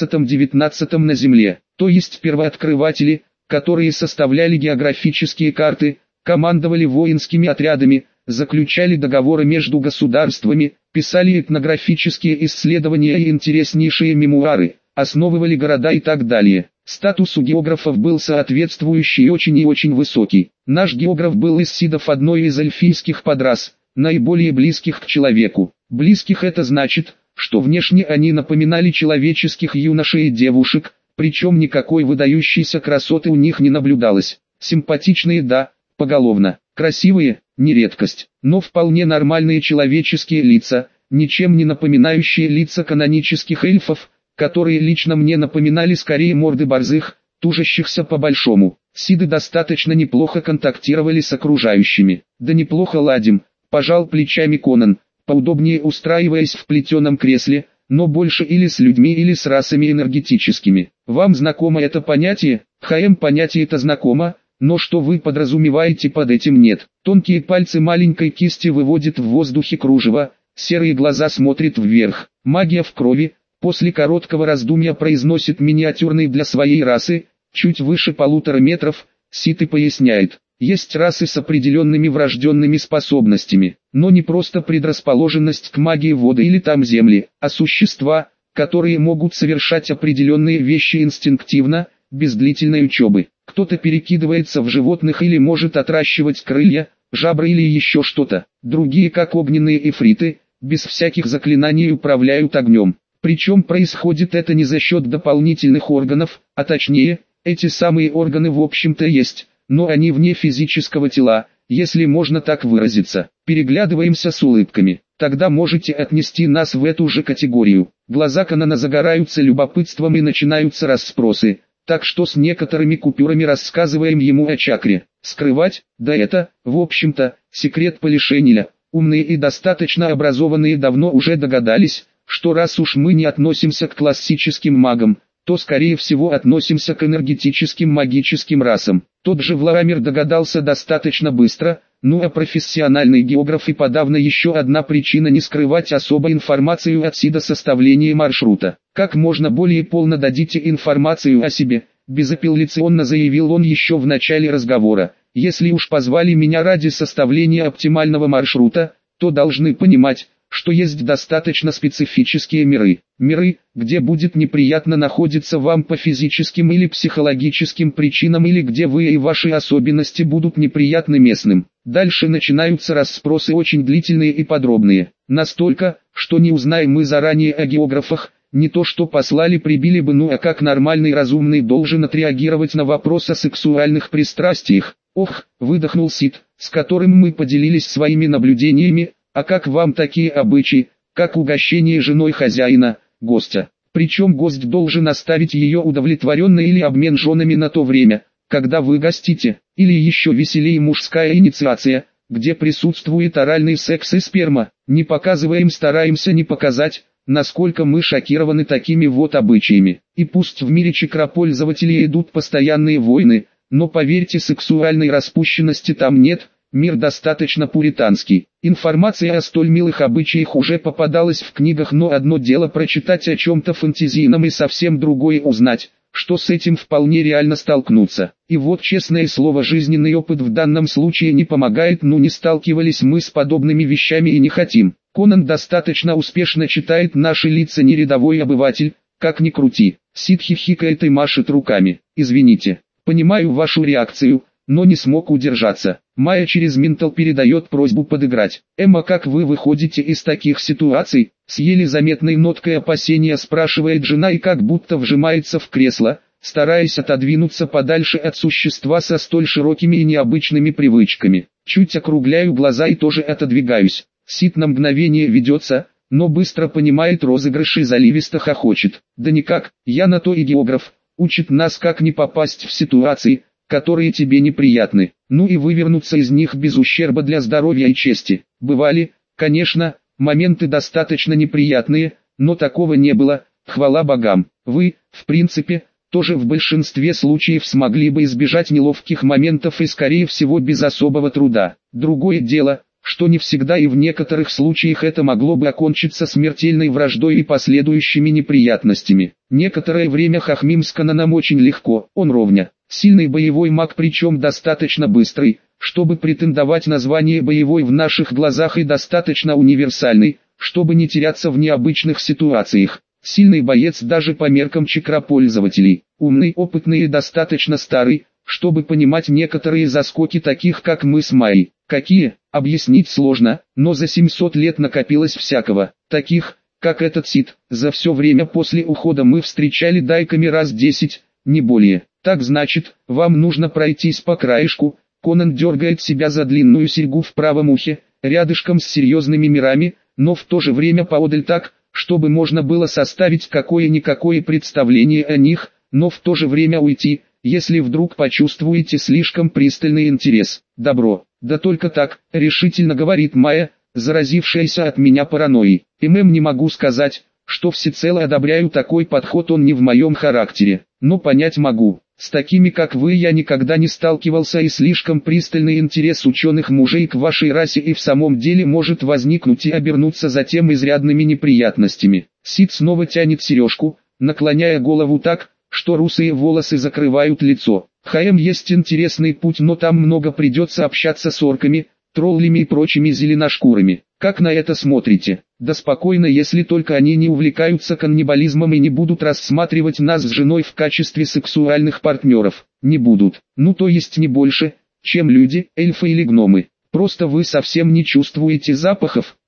18-19 на Земле, то есть первооткрыватели, которые составляли географические карты, командовали воинскими отрядами, заключали договоры между государствами, писали этнографические исследования и интереснейшие мемуары, основывали города и так далее. Статус у географов был соответствующий и очень высокий. Наш географ был из сидов одной из эльфийских подрас, наиболее близких к человеку. Близких — это значит, что внешне они напоминали человеческих юношей и девушек, причем никакой выдающейся красоты у них не наблюдалось. Симпатичные, да, поголовно, красивые – не редкость, но вполне нормальные человеческие лица, ничем не напоминающие лица канонических эльфов, которые лично мне напоминали скорее морды борзых, тужащихся по большому. Сиды достаточно неплохо контактировали с окружающими. Да неплохо ладим, пожал плечами Конан, поудобнее устраиваясь в плетеном кресле, но больше или с людьми, или с расами энергетическими. Вам знакомо это понятие? Понятие это знакомо, но что вы подразумеваете под этим нет. Тонкие пальцы маленькой кисти выводят в воздухе кружево, серые глаза смотрят вверх. Магия в крови. После короткого раздумья произносит миниатюрный для своей расы, чуть выше 1,5 метров, Сид и поясняет. Есть расы с определенными врожденными способностями, но не просто предрасположенность к магии воды или там земли, а существа, которые могут совершать определенные вещи инстинктивно, без длительной учебы. Кто-то перекидывается в животных или может отращивать крылья, жабры или еще что-то. Другие, как огненные эфриты, без всяких заклинаний управляют огнем. Причем происходит это не за счет дополнительных органов, а точнее, эти самые органы в общем-то есть, но они вне физического тела, если можно так выразиться. Переглядываемся с улыбками. Тогда можете отнести нас в эту же категорию. Глаза Конана загораются любопытством и начинаются расспросы, так что с некоторыми купюрами рассказываем ему о чакре. Скрывать? Да это, в общем-то, секрет Полишинеля. Умные и достаточно образованные давно уже догадались, что раз уж мы не относимся к классическим магам, то скорее всего относимся к энергетическим магическим расам. Тот же Владимир догадался достаточно быстро, ну а профессиональный географ и подавно еще одна причина не скрывать особо информацию от СИДа составления маршрута. Как можно более полно дадите информацию о себе, безапелляционно заявил он еще в начале разговора. Если уж позвали меня ради составления оптимального маршрута, то должны понимать, что есть достаточно специфические миры. Миры, где будет неприятно находиться вам по физическим или психологическим причинам, или где вы и ваши особенности будут неприятны местным. Дальше начинаются расспросы очень длительные и подробные. Настолько, что не узнаем мы заранее о географах, не то что послали прибили бы, ну а как нормальный разумный должен отреагировать на вопрос о сексуальных пристрастиях. Ох, выдохнул Сид, с которым мы поделились своими наблюдениями. А как вам такие обычаи, как угощение женой хозяина, гостя? Причем гость должен оставить ее удовлетворенной или обмен женами на то время, когда вы гостите, или еще веселее мужская инициация, где присутствует оральный секс и сперма. Не показываем, стараемся не показать, насколько мы шокированы такими вот обычаями. И пусть в мире чакропользователей идут постоянные войны, но поверьте, сексуальной распущенности там нет. Мир достаточно пуританский. Информация о столь милых обычаях уже попадалась в книгах, но одно дело прочитать о чем-то фантазийном и совсем другое узнать, что с этим вполне реально столкнуться. И вот, честное слово, жизненный опыт в данном случае не помогает, но не сталкивались мы с подобными вещами и не хотим. Конан достаточно успешно читает наши лица, не рядовой обыватель, как ни крути. Сид хихикает и машет руками. Извините, понимаю вашу реакцию, но не смог удержаться. Майя через ментал передает просьбу подыграть. Эмма, как вы выходите из таких ситуаций? С еле заметной ноткой опасения спрашивает жена и как будто вжимается в кресло, стараясь отодвинуться подальше от существа со столь широкими и необычными привычками. Чуть округляю глаза и тоже отодвигаюсь. Сид на мгновение ведется, но быстро понимает розыгрыш и заливисто хохочет. Да никак, я на то и географ, учит нас как не попасть в ситуации, которые тебе неприятны, ну и вывернуться из них без ущерба для здоровья и чести. Бывали, конечно, моменты достаточно неприятные, но такого не было, хвала богам. Вы, в принципе, тоже в большинстве случаев смогли бы избежать неловких моментов и скорее всего без особого труда. Другое дело, что не всегда и в некоторых случаях это могло бы окончиться смертельной враждой и последующими неприятностями. Некоторое время Хахмим с Конаном очень легко, он ровня. Сильный боевой маг, причем достаточно быстрый, чтобы претендовать на звание боевой в наших глазах, и достаточно универсальный, чтобы не теряться в необычных ситуациях. Сильный боец даже по меркам чакропользователей. Умный, опытный и достаточно старый, чтобы понимать некоторые заскоки таких как мы с Майей. Какие, объяснить сложно, но за 700 лет накопилось всякого. Таких, как этот Сид, за все время после ухода мы встречали дайками раз 10, не более. Так значит, вам нужно пройтись по краешку. Конан дергает себя за длинную серьгу в правом ухе, рядышком с серьезными мирами, но в то же время поодаль так, чтобы можно было составить какое-никакое представление о них, но в то же время уйти, если вдруг почувствуете слишком пристальный интерес. Добро, да только так, решительно говорит Майя, заразившаяся от меня паранойей. Не могу сказать, что всецело одобряю такой подход, он не в моем характере, но понять могу. С такими как вы я никогда не сталкивался, и слишком пристальный интерес ученых мужей к вашей расе и в самом деле может возникнуть и обернуться затем изрядными неприятностями. Сид снова тянет сережку, наклоняя голову так, что русые волосы закрывают лицо. Хаэм есть интересный путь, но там много придется общаться с орками, троллями и прочими зеленошкурами. Как на это смотрите? Да спокойно, если только они не увлекаются каннибализмом и не будут рассматривать нас с женой в качестве сексуальных партнеров. Не будут. Ну то есть не больше, чем люди, эльфы или гномы. Просто вы совсем не чувствуете запахов,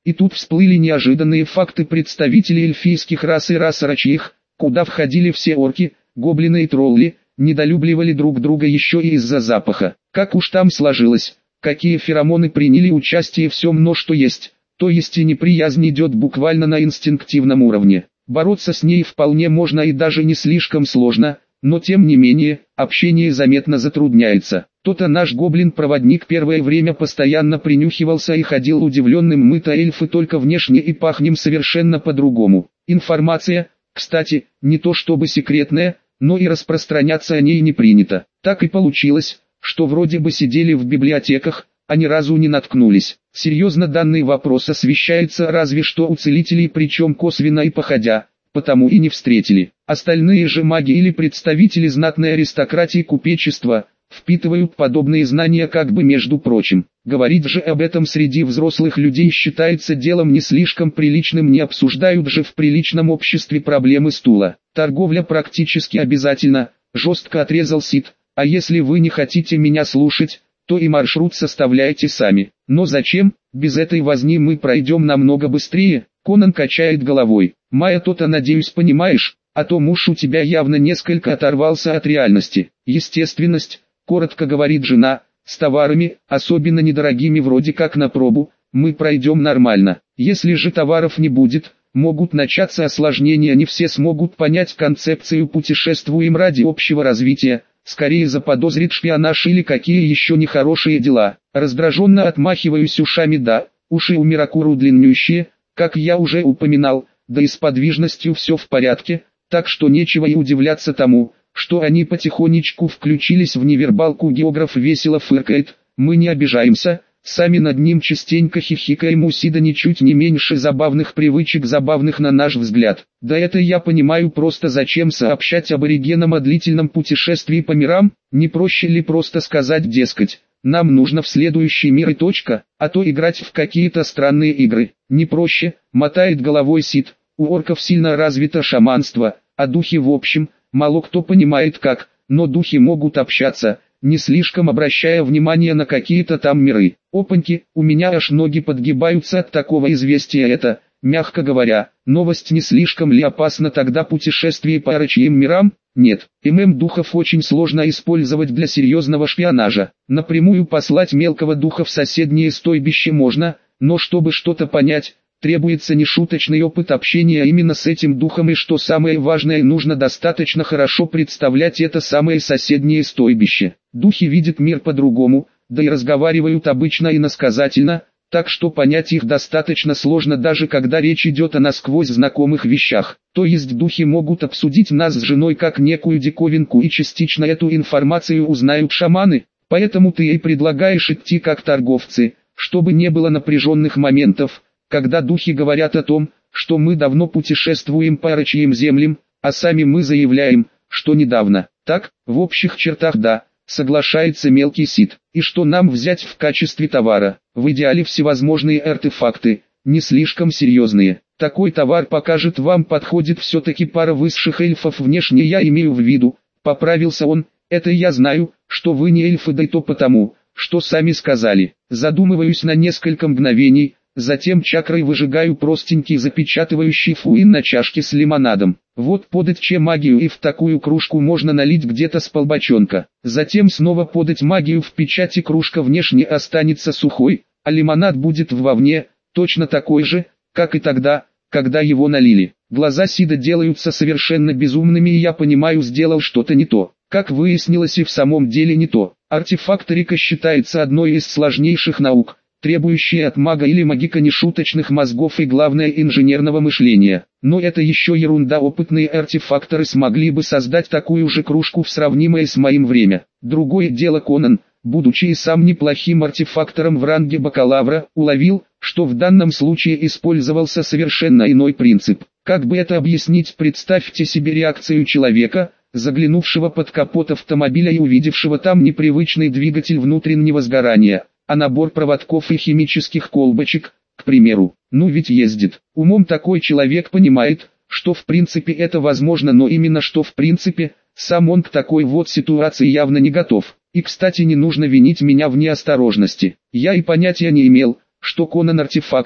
И тут всплыли неожиданные факты представителей эльфийских рас и рас рачьих, куда входили все орки, гоблины и тролли, недолюбливали друг друга еще и из-за запаха. Как уж там сложилось, какие феромоны приняли участие в всем, но что есть, то есть и неприязнь идет буквально на инстинктивном уровне. Бороться с ней вполне можно и даже не слишком сложно, но тем не менее, общение заметно затрудняется. То-то наш гоблин-проводник первое время постоянно принюхивался и ходил удивленным, мы-то эльфы только внешне и пахнем совершенно по-другому. Информация, кстати, не то чтобы секретная, но и распространяться о ней не принято. Так и получилось, что вроде бы сидели в библиотеках, а ни разу не наткнулись. Серьезно, данный вопрос освещается разве что у целителей, причем косвенно и походя, потому и не встретили. Остальные же маги или представители знатной аристократии купечества впитывают подобные знания как бы между прочим. Говорить же об этом среди взрослых людей считается делом не слишком приличным, не обсуждают же в приличном обществе проблемы стула. Торговля практически обязательно, жестко отрезал Сид, а если вы не хотите меня слушать, то и маршрут составляйте сами. Но зачем? Без этой возни мы пройдем намного быстрее. Конан качает головой. Майя, то-то, надеюсь, понимаешь, а то муж у тебя явно несколько оторвался от реальности. Естественность, коротко говорит жена, с товарами, особенно недорогими вроде как на пробу, мы пройдем нормально. Если же товаров не будет, могут начаться осложнения, не все смогут понять концепцию «путешествуем ради общего развития», скорее заподозрит шпионаж или какие еще нехорошие дела. Раздраженно отмахиваюсь ушами, да, уши у Миракуру длиннющие, как я уже упоминал, да и с подвижностью все в порядке, так что нечего и удивляться тому, что они потихонечку включились в невербалку. Географ весело фыркает, мы не обижаемся, сами над ним частенько хихикаем. У Сида ничуть не меньше забавных привычек, забавных на наш взгляд. Да это я понимаю, просто зачем сообщать аборигенам о длительном путешествии по мирам, не проще ли просто сказать, дескать, нам нужно в следующий мир и точка, а то играть в какие-то странные игры. Не проще, мотает головой Сид, у орков сильно развито шаманство, а духи в общем, мало кто понимает как, но духи могут общаться, не слишком обращая внимание на какие-то там миры. Опаньки, у меня аж ноги подгибаются от такого известия. Это, мягко говоря, новость. Не слишком ли опасно тогда путешествие по рачьим мирам? Нет, духов очень сложно использовать для серьезного шпионажа. Напрямую послать мелкого духа в соседнее стойбище можно, но чтобы что-то понять, требуется нешуточный опыт общения именно с этим духом, и что самое важное, нужно достаточно хорошо представлять это самое соседнее стойбище. Духи видят мир по-другому, да и разговаривают обычно иносказательно, так что понять их достаточно сложно, даже когда речь идет о насквозь знакомых вещах. То есть духи могут обсудить нас с женой как некую диковинку, и частично эту информацию узнают шаманы, поэтому ты и предлагаешь идти как торговцы, чтобы не было напряженных моментов, когда духи говорят о том, что мы давно путешествуем по рачьим землям, а сами мы заявляем, что недавно. Так, в общих чертах да, соглашается мелкий Сид. И что нам взять в качестве товара? В идеале всевозможные артефакты, не слишком серьезные. Такой товар покажет вам, подходит все-таки пара высших эльфов. Внешне я имею в виду, поправился он, это я знаю, что вы не эльфы, да и то потому, что сами сказали. Задумываюсь на несколько мгновений, затем чакрой выжигаю простенький запечатывающий фуин на чашке с лимонадом. Вот подать магию, и в такую кружку можно налить где-то с полбочонка. Затем снова подать магию в печать, и кружка внешне останется сухой, а лимонад будет вовне, точно такой же, как и тогда, когда его налили. Глаза Сида делаются совершенно безумными, и я понимаю, сделал что-то не то. Как выяснилось, и в самом деле не то. Артефакторика считается одной из сложнейших наук, требующие от мага или магика нешуточных мозгов и, главное, инженерного мышления. Но это еще ерунда, опытные артефакторы смогли бы создать такую же кружку в сравнимое с моим время. Другое дело, Конан, будучи и сам неплохим артефактором в ранге бакалавра, уловил, что в данном случае использовался совершенно иной принцип. Как бы это объяснить? Представьте себе реакцию человека, заглянувшего под капот автомобиля и увидевшего там непривычный двигатель внутреннего сгорания, а набор проводков и химических колбочек, к примеру. Ну ведь ездит. Умом такой человек понимает, что в принципе это возможно, но именно что в принципе, сам он к такой вот ситуации явно не готов. И, кстати, не нужно винить меня в неосторожности. Я и понятия не имел, что Конан артефактор,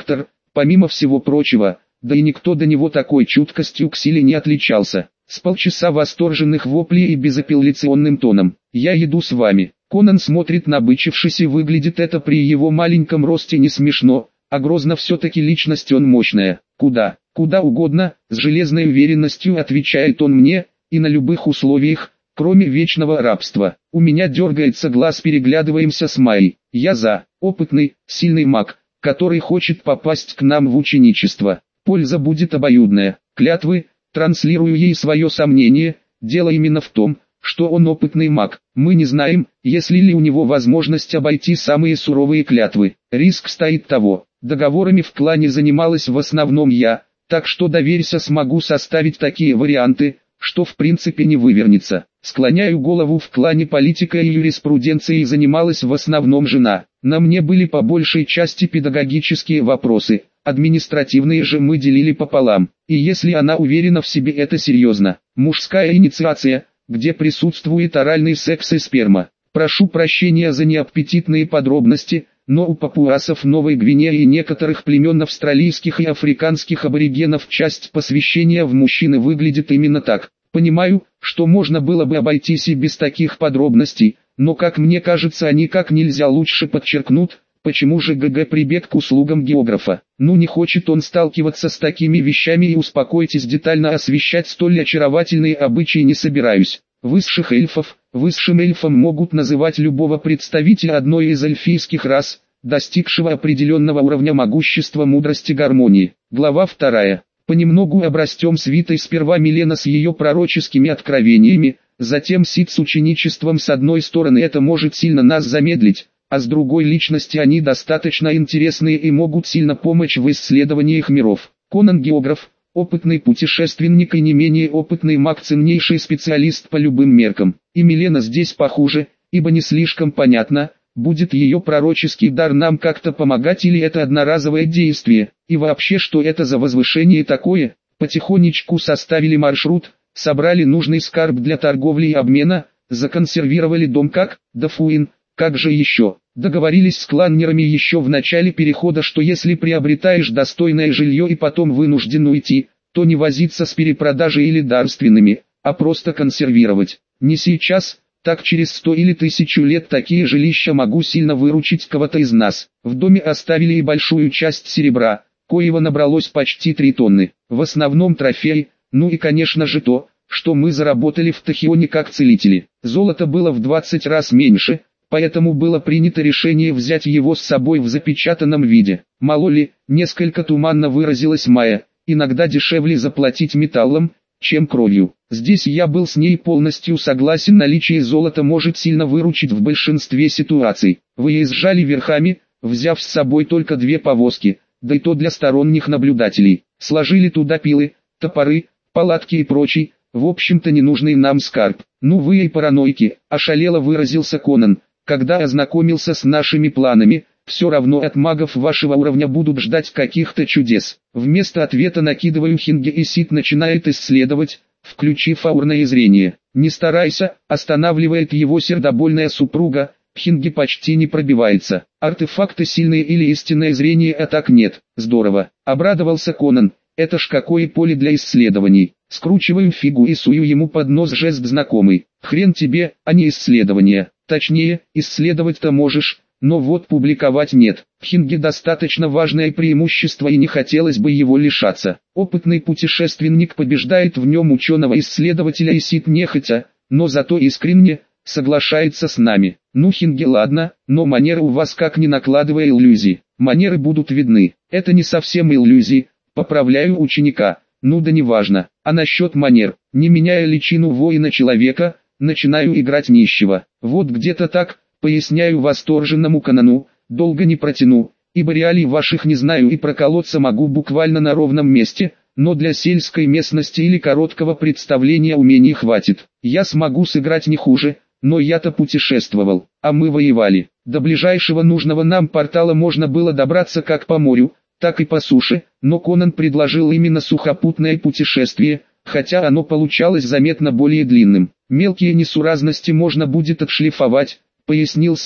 помимо всего прочего, да и никто до него такой чуткостью к силе не отличался. С полчаса восторженных воплей и безапелляционным тоном: «Я иду с вами». Конан смотрит набычившись, и выглядит это при его маленьком росте не смешно, а грозно. Все-таки личность он мощная. «Куда? Куда угодно», с железной уверенностью отвечает он мне, «и на любых условиях, кроме вечного рабства». У меня дергается глаз, переглядываемся с Майей. Я за. Опытный, сильный маг, который хочет попасть к нам в ученичество. Польза будет обоюдная. Клятвы, транслирую ей свое сомнение, дело именно в том, что он опытный маг. Мы не знаем, есть ли у него возможность обойти самые суровые клятвы. Риск стоит того. Договорами в клане занималась в основном я, так что доверься, смогу составить такие варианты, что в принципе не вывернется. Склоняю голову, в клане политика и юриспруденцией занималась в основном жена. На мне были по большей части педагогические вопросы, административные же мы делили пополам. И если она уверена в себе, это серьезно. Мужская инициация, где присутствует оральный секс и сперма. Прошу прощения за неаппетитные подробности, но у папуасов Новой Гвинеи и некоторых племен австралийских и африканских аборигенов часть посвящения в мужчины выглядит именно так. Понимаю, что можно было бы обойтись и без таких подробностей, но как мне кажется, они как нельзя лучше подчеркнут, почему же ГГ прибег к услугам географа. Ну, не хочет он сталкиваться с такими вещами, и успокойтесь, детально освещать столь очаровательные обычаи не собираюсь. Высших эльфов, высшим эльфом могут называть любого представителя одной из эльфийских рас, достигшего определенного уровня могущества, мудрости, гармонии. Глава 2. Понемногу обрастем свитой, сперва Милена с ее пророческими откровениями, затем Сид с ученичеством. С одной стороны это может сильно нас замедлить, а с другой личности они достаточно интересные и могут сильно помочь в исследованиях миров. Конан географ, опытный путешественник и не менее опытный маг, ценнейший специалист по любым меркам. И Милена здесь похуже, ибо не слишком понятно, будет ее пророческий дар нам как-то помогать или это одноразовое действие, и вообще что это за возвышение такое. Потихонечку составили маршрут, собрали нужный скарб для торговли и обмена, законсервировали дом как, Дафуин, как же еще. Договорились с кланнерами еще в начале перехода, что если приобретаешь достойное жилье и потом вынужден уйти, то не возиться с перепродажей или дарственными, а просто консервировать. Не сейчас, так через 100 или 1000 лет такие жилища могу сильно выручить кого-то из нас. В доме оставили и большую часть серебра, коего набралось почти 3 тонны. В основном трофеи, ну и конечно же то, что мы заработали в Тахионе как целители. Золота было в 20 раз меньше, поэтому было принято решение взять его с собой в запечатанном виде. Мало ли, несколько туманно выразилась Майя, иногда дешевле заплатить металлом, чем кровью. Здесь я был с ней полностью согласен, наличие золота может сильно выручить в большинстве ситуаций. Выезжали верхами, взяв с собой только 2 повозки, да и то для сторонних наблюдателей. Сложили туда пилы, топоры, палатки и прочий, в общем-то ненужный нам скарб. Ну вы и параноики, ошалело выразился Конан. Когда ознакомился с нашими планами, все равно от магов вашего уровня будут ждать каких-то чудес. Вместо ответа накидываю Хинге, и Сид начинает исследовать, включив аурное зрение. Не старайся, останавливает его сердобольная супруга, Хинге почти не пробивается. Артефакты сильные или истинное зрение, а так нет. Здорово, обрадовался Конан, это ж какое поле для исследований. Скручиваю фигу и сую ему под нос жест знакомый. Хрен тебе, а не исследование. Точнее, исследовать-то можешь, но вот публиковать нет. В Хинге достаточно важное преимущество, и не хотелось бы его лишаться. Опытный путешественник побеждает в нем ученого-исследователя, и Сид нехотя, но зато искренне, соглашается с нами. Ну Хинге, ладно, но манеры у вас как ни накладывая иллюзии. Манеры будут видны. Это не совсем иллюзии, поправляю ученика. Ну да неважно. А насчет манер, не меняя личину воина-человека, начинаю играть нищего. Вот где-то так, поясняю восторженному Конану, долго не протяну, ибо реалий ваших не знаю и проколоться могу буквально на ровном месте, но для сельской местности или короткого представления умений хватит. Я смогу сыграть не хуже, но я-то путешествовал, а мы воевали. До ближайшего нужного нам портала можно было добраться как по морю, так и по суше, но Конан предложил именно сухопутное путешествие, хотя оно получалось заметно более длинным. Мелкие несуразности можно будет отшлифовать, пояснил Сид,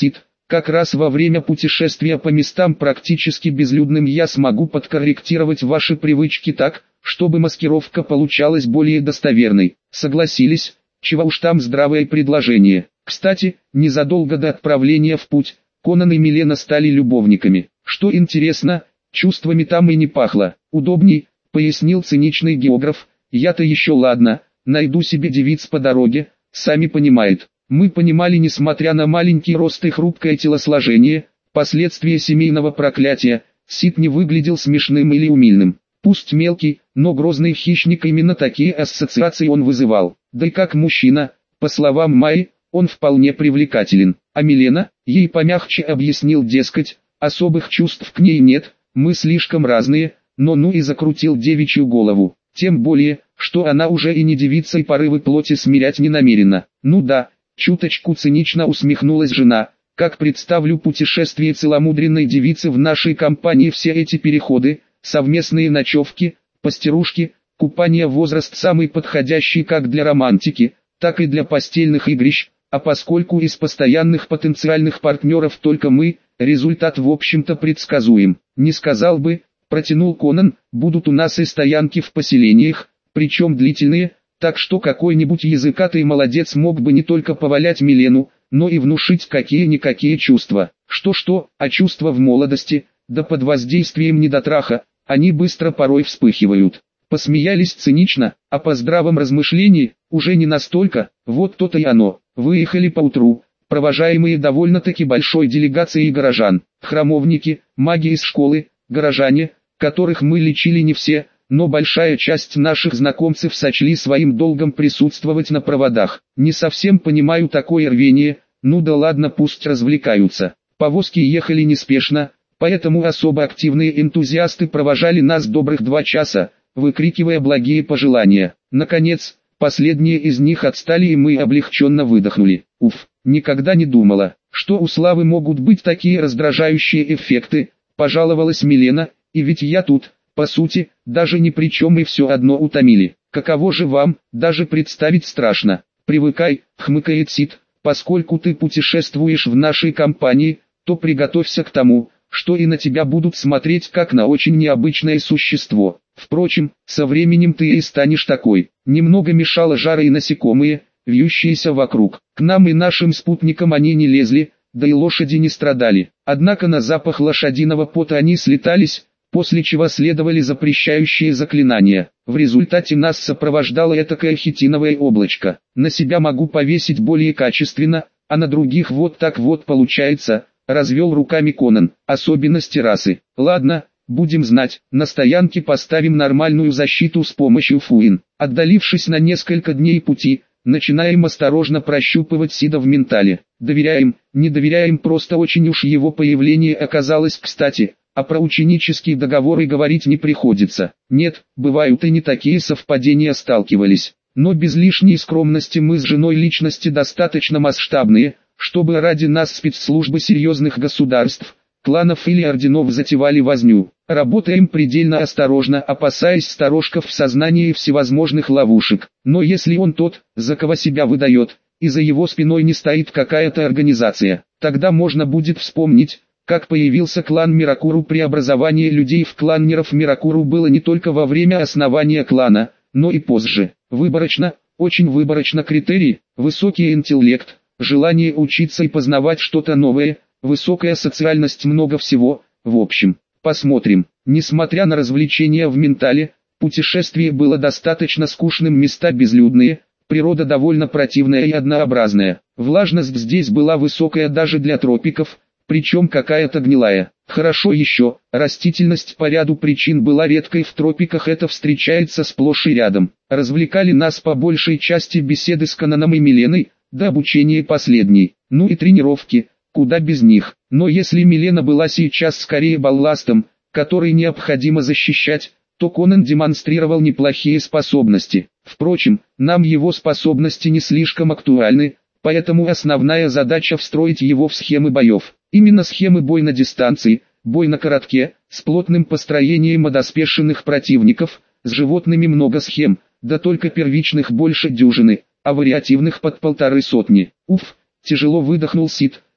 Как раз во время путешествия по местам практически безлюдным я смогу подкорректировать ваши привычки так, чтобы маскировка получалась более достоверной. Согласились? Чего уж там здравое предложение. Кстати, незадолго до отправления в путь, Конан и Милена стали любовниками. Что интересно, чувствами там и не пахло. Удобней, пояснил циничный географ, я-то еще ладно, найду себе девиц по дороге, сами понимает. Мы понимали, несмотря на маленький рост и хрупкое телосложение, последствия семейного проклятия, Сид не выглядел смешным или умильным. Пусть мелкий, но грозный хищник, именно такие ассоциации он вызывал. Да и как мужчина, по словам Майи, он вполне привлекателен. А Милена, ей помягче объяснил, дескать, особых чувств к ней нет, мы слишком разные, но ну и закрутил девичью голову. Тем более, что она уже и не девица и порывы плоти смирять не намерена. Ну да, чуточку цинично усмехнулась жена. Как представлю путешествие целомудренной девицы в нашей компании, все эти переходы, совместные ночевки, постирушки, купание, возраст самый подходящий как для романтики, так и для постельных игрищ, а поскольку из постоянных потенциальных партнеров только мы, результат в общем-то предсказуем. Не сказал бы, протянул Конан, будут у нас и стоянки в поселениях, причем длительные, так что какой-нибудь языкатый молодец мог бы не только повалять Милену, но и внушить какие-никакие чувства. Что-что, а чувства в молодости, да под воздействием недотраха, они быстро порой вспыхивают. Посмеялись цинично, а по здравом размышлении, уже не настолько, вот то-то и оно. Выехали поутру, провожаемые довольно-таки большой делегацией горожан, храмовники, маги из школы, горожане, которых мы лечили не все, но большая часть наших знакомцев сочли своим долгом присутствовать на проводах. Не совсем понимаю такое рвение, ну да ладно, пусть развлекаются. Повозки ехали неспешно, поэтому особо активные энтузиасты провожали нас добрых 2 часа, выкрикивая благие пожелания. Наконец, последние из них отстали, и мы облегченно выдохнули. Уф, никогда не думала, что у Славы могут быть такие раздражающие эффекты, пожаловалась Милена, и ведь я тут, по сути, даже ни при чем, и все одно утомили. Каково же вам, даже представить страшно. Привыкай, хмыкает Сид, поскольку ты путешествуешь в нашей компании, то приготовься к тому, что и на тебя будут смотреть как на очень необычное существо. Впрочем, со временем ты и станешь такой. Немного мешало жара и насекомые, вьющиеся вокруг. К нам и нашим спутникам они не лезли, да и лошади не страдали. Однако на запах лошадиного пота они слетались, после чего следовали запрещающие заклинания. В результате нас сопровождало этакое хитиновое облачко. На себя могу повесить более качественно, а на других вот так вот получается, развел руками Конан. Особенности расы. Ладно, будем знать, на стоянке поставим нормальную защиту с помощью фуин. Отдалившись на несколько дней пути, начинаем осторожно прощупывать Сида в ментале. Доверяем, не доверяем, просто очень уж его появление оказалось кстати. А про ученический договор и говорить не приходится. Нет, бывают и не такие совпадения, сталкивались. Но без лишней скромности мы с женой личности достаточно масштабные, чтобы ради нас спецслужбы серьезных государств, кланов или орденов затевали возню. Работаем предельно осторожно, опасаясь сторожков в сознании всевозможных ловушек. Но если он тот, за кого себя выдает, и за его спиной не стоит какая-то организация, тогда можно будет вспомнить, как появился клан Миракуру. Преобразование людей в кланнеров Миракуру было не только во время основания клана, но и позже. Выборочно, очень выборочно критерии: высокий интеллект, желание учиться и познавать что-то новое, высокая социальность, много всего. В общем, посмотрим. Несмотря на развлечения в ментале, путешествие было достаточно скучным, места безлюдные, природа довольно противная и однообразная. Влажность здесь была высокая даже для тропиков, причем какая-то гнилая. Хорошо еще, растительность по ряду причин была редкой в тропиках, это встречается сплошь и рядом. Развлекали нас по большей части беседы с Конаном и Миленой, да обучение последней, ну и тренировки, куда без них. Но если Милена была сейчас скорее балластом, который необходимо защищать, то Конан демонстрировал неплохие способности. Впрочем, нам его способности не слишком актуальны, поэтому основная задача встроить его в схемы боев. Именно схемы: бой на дистанции, бой на коротке, с плотным построением подоспешенных противников, с животными много схем, да только первичных больше дюжины, а вариативных под 1,5 сотни. Уф, тяжело выдохнул Сид,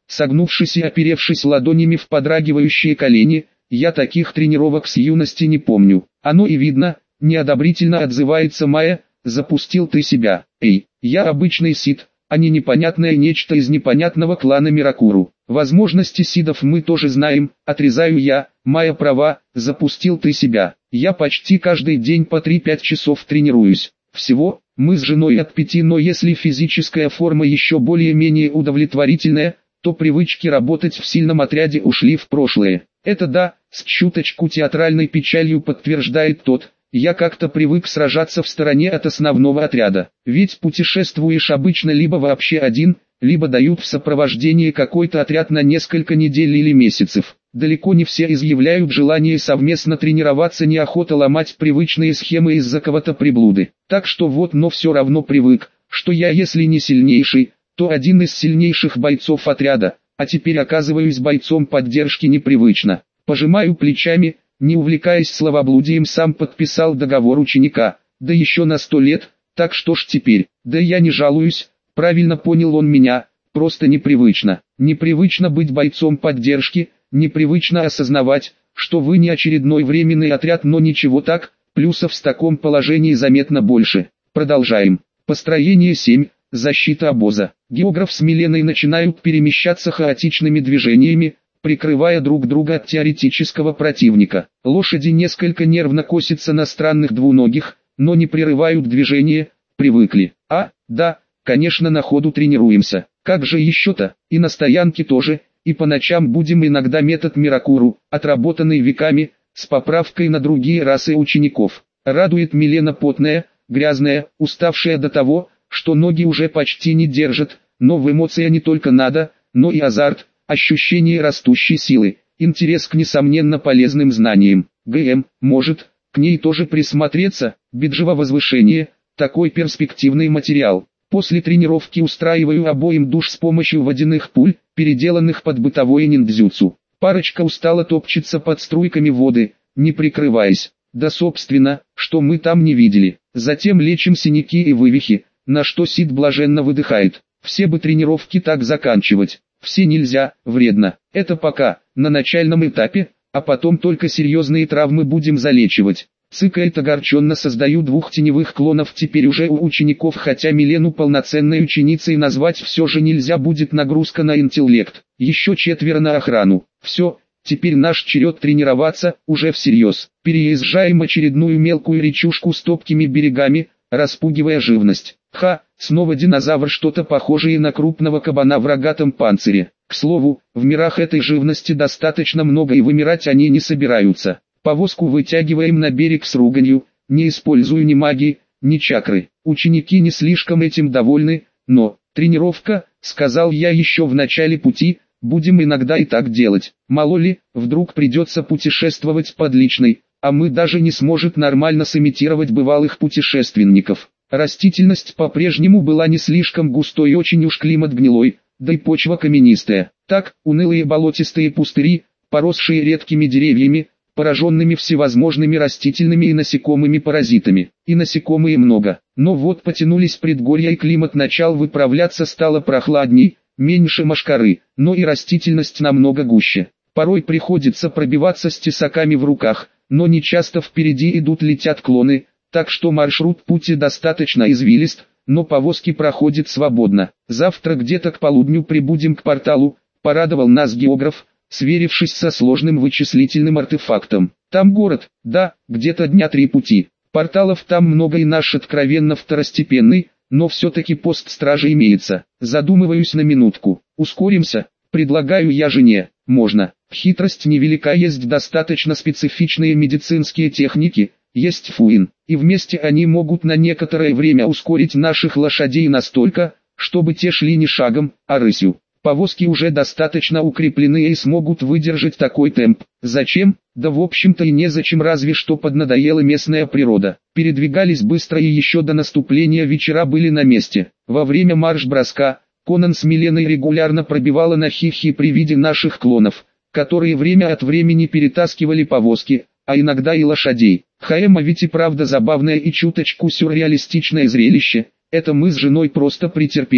согнувшись и оперевшись ладонями в подрагивающие колени. Я таких тренировок с юности не помню. Оно и видно, неодобрительно отзывается Майя, запустил ты себя. Эй, я обычный сид, а не непонятное нечто из непонятного клана Миракуру. Возможности сидов мы тоже знаем, отрезаю я. Майя права, запустил ты себя. Я почти каждый день по 3-5 часов тренируюсь. Всего, мы с женой от 5, но если физическая форма еще более-менее удовлетворительная, то привычки работать в сильном отряде ушли в прошлое. Это да, с чуточку театральной печалью подтверждает тот, я как-то привык сражаться в стороне от основного отряда. Ведь путешествуешь обычно либо вообще один, либо дают в сопровождении какой-то отряд на несколько недель или месяцев. Далеко не все изъявляют желание совместно тренироваться, неохота ломать привычные схемы из-за кого-то приблуды. Так что вот, но все равно привык, что я если не сильнейший, то один из сильнейших бойцов отряда, а теперь оказываюсь бойцом поддержки непривычно. Пожимаю плечами, не увлекаясь словоблудием, сам подписал договор ученика, да еще на 100 лет, так что ж теперь, да я не жалуюсь, правильно понял он меня, просто непривычно. Непривычно быть бойцом поддержки, непривычно осознавать, что вы не очередной временный отряд, но ничего так, плюсов в таком положении заметно больше. Продолжаем. Построение 7. Защита обоза. Географ с Миленой начинают перемещаться хаотичными движениями, прикрывая друг друга от теоретического противника. Лошади несколько нервно косятся на странных двуногих, но не прерывают движение, привыкли. Да, конечно, на ходу тренируемся. Как же еще-то, и на стоянке тоже, и по ночам будем иногда метод Миракуру, отработанный веками, с поправкой на другие расы учеников. Радует Милена потная, грязная, уставшая до того, что ноги уже почти не держат, но в эмоции не только надо, но и азарт, ощущение растущей силы, интерес к несомненно полезным знаниям. Может, к ней тоже присмотреться, биджево возвышение, такой перспективный материал. После тренировки устраиваю обоим душ с помощью водяных пуль, переделанных под бытовое ниндзюцу. Парочка устало топчется под струйками воды, не прикрываясь. Да собственно, что мы там не видели. Затем лечим синяки и вывихи, на что Сид блаженно выдыхает. Все бы тренировки так заканчивать. Все нельзя, вредно. Это пока, на начальном этапе, а потом только серьезные травмы будем залечивать. Цыкает огорченно, создаю 2 теневых клонов теперь уже у учеников, хотя Милену полноценной ученицей назвать все же нельзя, будет нагрузка на интеллект. Еще 4 на охрану. Все, теперь наш черед тренироваться, уже всерьез. Переезжаем очередную мелкую речушку с топкими берегами, распугивая живность. Снова динозавр, что-то похожее на крупного кабана в рогатом панцире. К слову, в мирах этой живности достаточно много и вымирать они не собираются. Повозку вытягиваем на берег с руганью, не использую ни магии, ни чакры. Ученики не слишком этим довольны, но, тренировка, сказал я еще в начале пути, будем иногда и так делать. Мало ли, вдруг придется путешествовать под личной, а мы даже не сможет нормально сымитировать бывалых путешественников. Растительность по-прежнему была не слишком густой и очень уж климат гнилой, да и почва каменистая. Так, унылые болотистые пустыри, поросшие редкими деревьями, пораженными всевозможными растительными и насекомыми паразитами. И насекомые много. Но вот потянулись предгорья и климат начал выправляться, стало прохладней, меньше мошкары, но и растительность намного гуще. Порой приходится пробиваться с тесаками в руках, но не часто впереди летят клоны, так что маршрут пути достаточно извилист, но повозки проходят свободно. Завтра где-то к полудню прибудем к порталу, порадовал нас географ, сверившись со сложным вычислительным артефактом. Там город, да, где-то дня 3 пути. Порталов там много и наш откровенно второстепенный, но все-таки пост стражи имеется. Задумываюсь на минутку. Ускоримся, предлагаю я жене. Можно. Хитрость невелика, есть достаточно специфичные медицинские техники, есть фуин, и вместе они могут на некоторое время ускорить наших лошадей настолько, чтобы те шли не шагом, а рысью. Повозки уже достаточно укреплены и смогут выдержать такой темп. Зачем? Да в общем-то и незачем, разве что поднадоела местная природа. Передвигались быстро и еще до наступления вечера были на месте. Во время марш-броска, Конан с Миленой регулярно пробивала на хихи при виде наших клонов, которые время от времени перетаскивали повозки, а иногда и лошадей. А ведь и правда забавное и чуточку сюрреалистичное зрелище, это мы с женой просто претерпелись.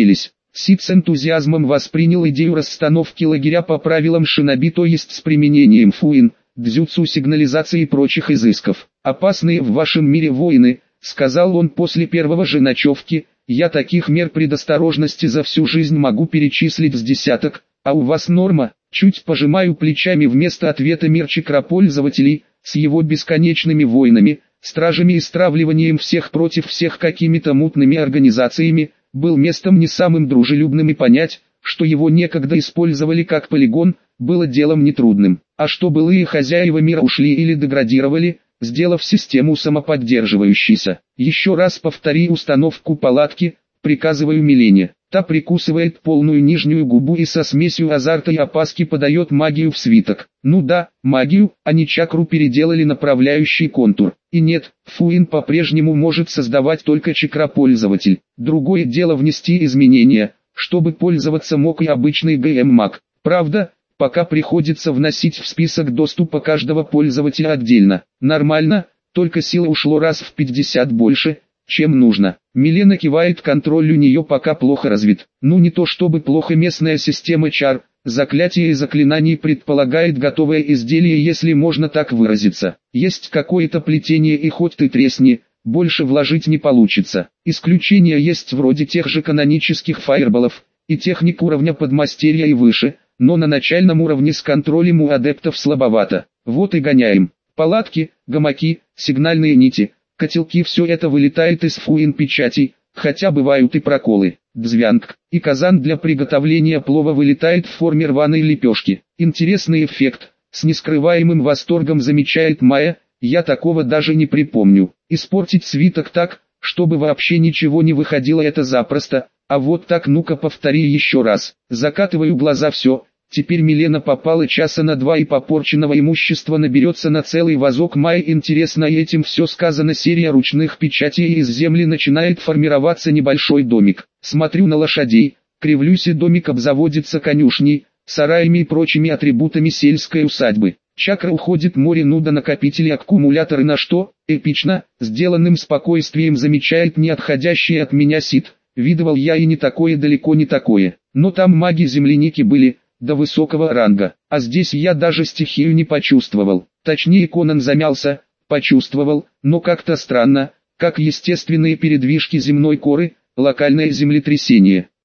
Сид с энтузиазмом воспринял идею расстановки лагеря по правилам шиноби, то есть с применением фуин, дзюцу, сигнализации и прочих изысков. «Опасные в вашем мире воины», — сказал он после первого же ночевки, — «я таких мер предосторожности за всю жизнь могу перечислить с десяток, а у вас норма?» Чуть пожимаю плечами вместо ответа мир чакропользователей, с его бесконечными войнами, стражами и стравливанием всех против всех какими-то мутными организациями, был местом не самым дружелюбным, и понять, что его некогда использовали как полигон, было делом нетрудным. А что былые хозяева мира ушли или деградировали, сделав систему самоподдерживающейся. «Еще раз повтори установку палатки», приказываю Милене. Та прикусывает полную нижнюю губу и со смесью азарта и опаски подает магию в свиток. Ну да, магию, а не чакру переделали направляющий контур. И нет, фуин по-прежнему может создавать только чакропользователь. Другое дело внести изменения, чтобы пользоваться мог и обычный ГМ-маг. Правда, пока приходится вносить в список доступа каждого пользователя отдельно. Нормально, только силы ушло раз в 50 больше, чем нужно. Милена кивает, контроль у нее пока плохо развит. Ну не то чтобы плохо, местная система чар, заклятий и заклинаний предполагает готовое изделие, если можно так выразиться. Есть какое-то плетение, и хоть ты тресни, больше вложить не получится. Исключения есть вроде тех же канонических фаерболов, и техник уровня подмастерья и выше, но на начальном уровне с контролем у адептов слабовато. Вот и гоняем. Палатки, гамаки, сигнальные нити, котелки — все это вылетает из фуин печатей, хотя бывают и проколы. Дзвянг, и казан для приготовления плова вылетает в форме рваной лепешки. Интересный эффект, с нескрываемым восторгом замечает Майя, я такого даже не припомню. Испортить свиток так, чтобы вообще ничего не выходило, это запросто, а вот так, ну-ка повтори еще раз. Закатываю глаза, все. Теперь Милена попала часа на 2 и попорченного имущества наберется на целый вазок. Майе интересно, и этим все сказано. Серия ручных печатей, и из земли начинает формироваться небольшой домик. Смотрю на лошадей, кривлюсь, и домик обзаводится конюшней, сараями и прочими атрибутами сельской усадьбы. Чакра уходит, море нуда, накопители, аккумуляторы, на что, эпично, сделанным спокойствием замечает не отходящий от меня Сид. Видывал я и не такое, далеко не такое, но там маги-земляники были, до высокого ранга, а здесь я даже стихию не почувствовал. Точнее, Конан замялся, почувствовал, но как-то странно, как естественные передвижки земной коры, локальное землетрясение.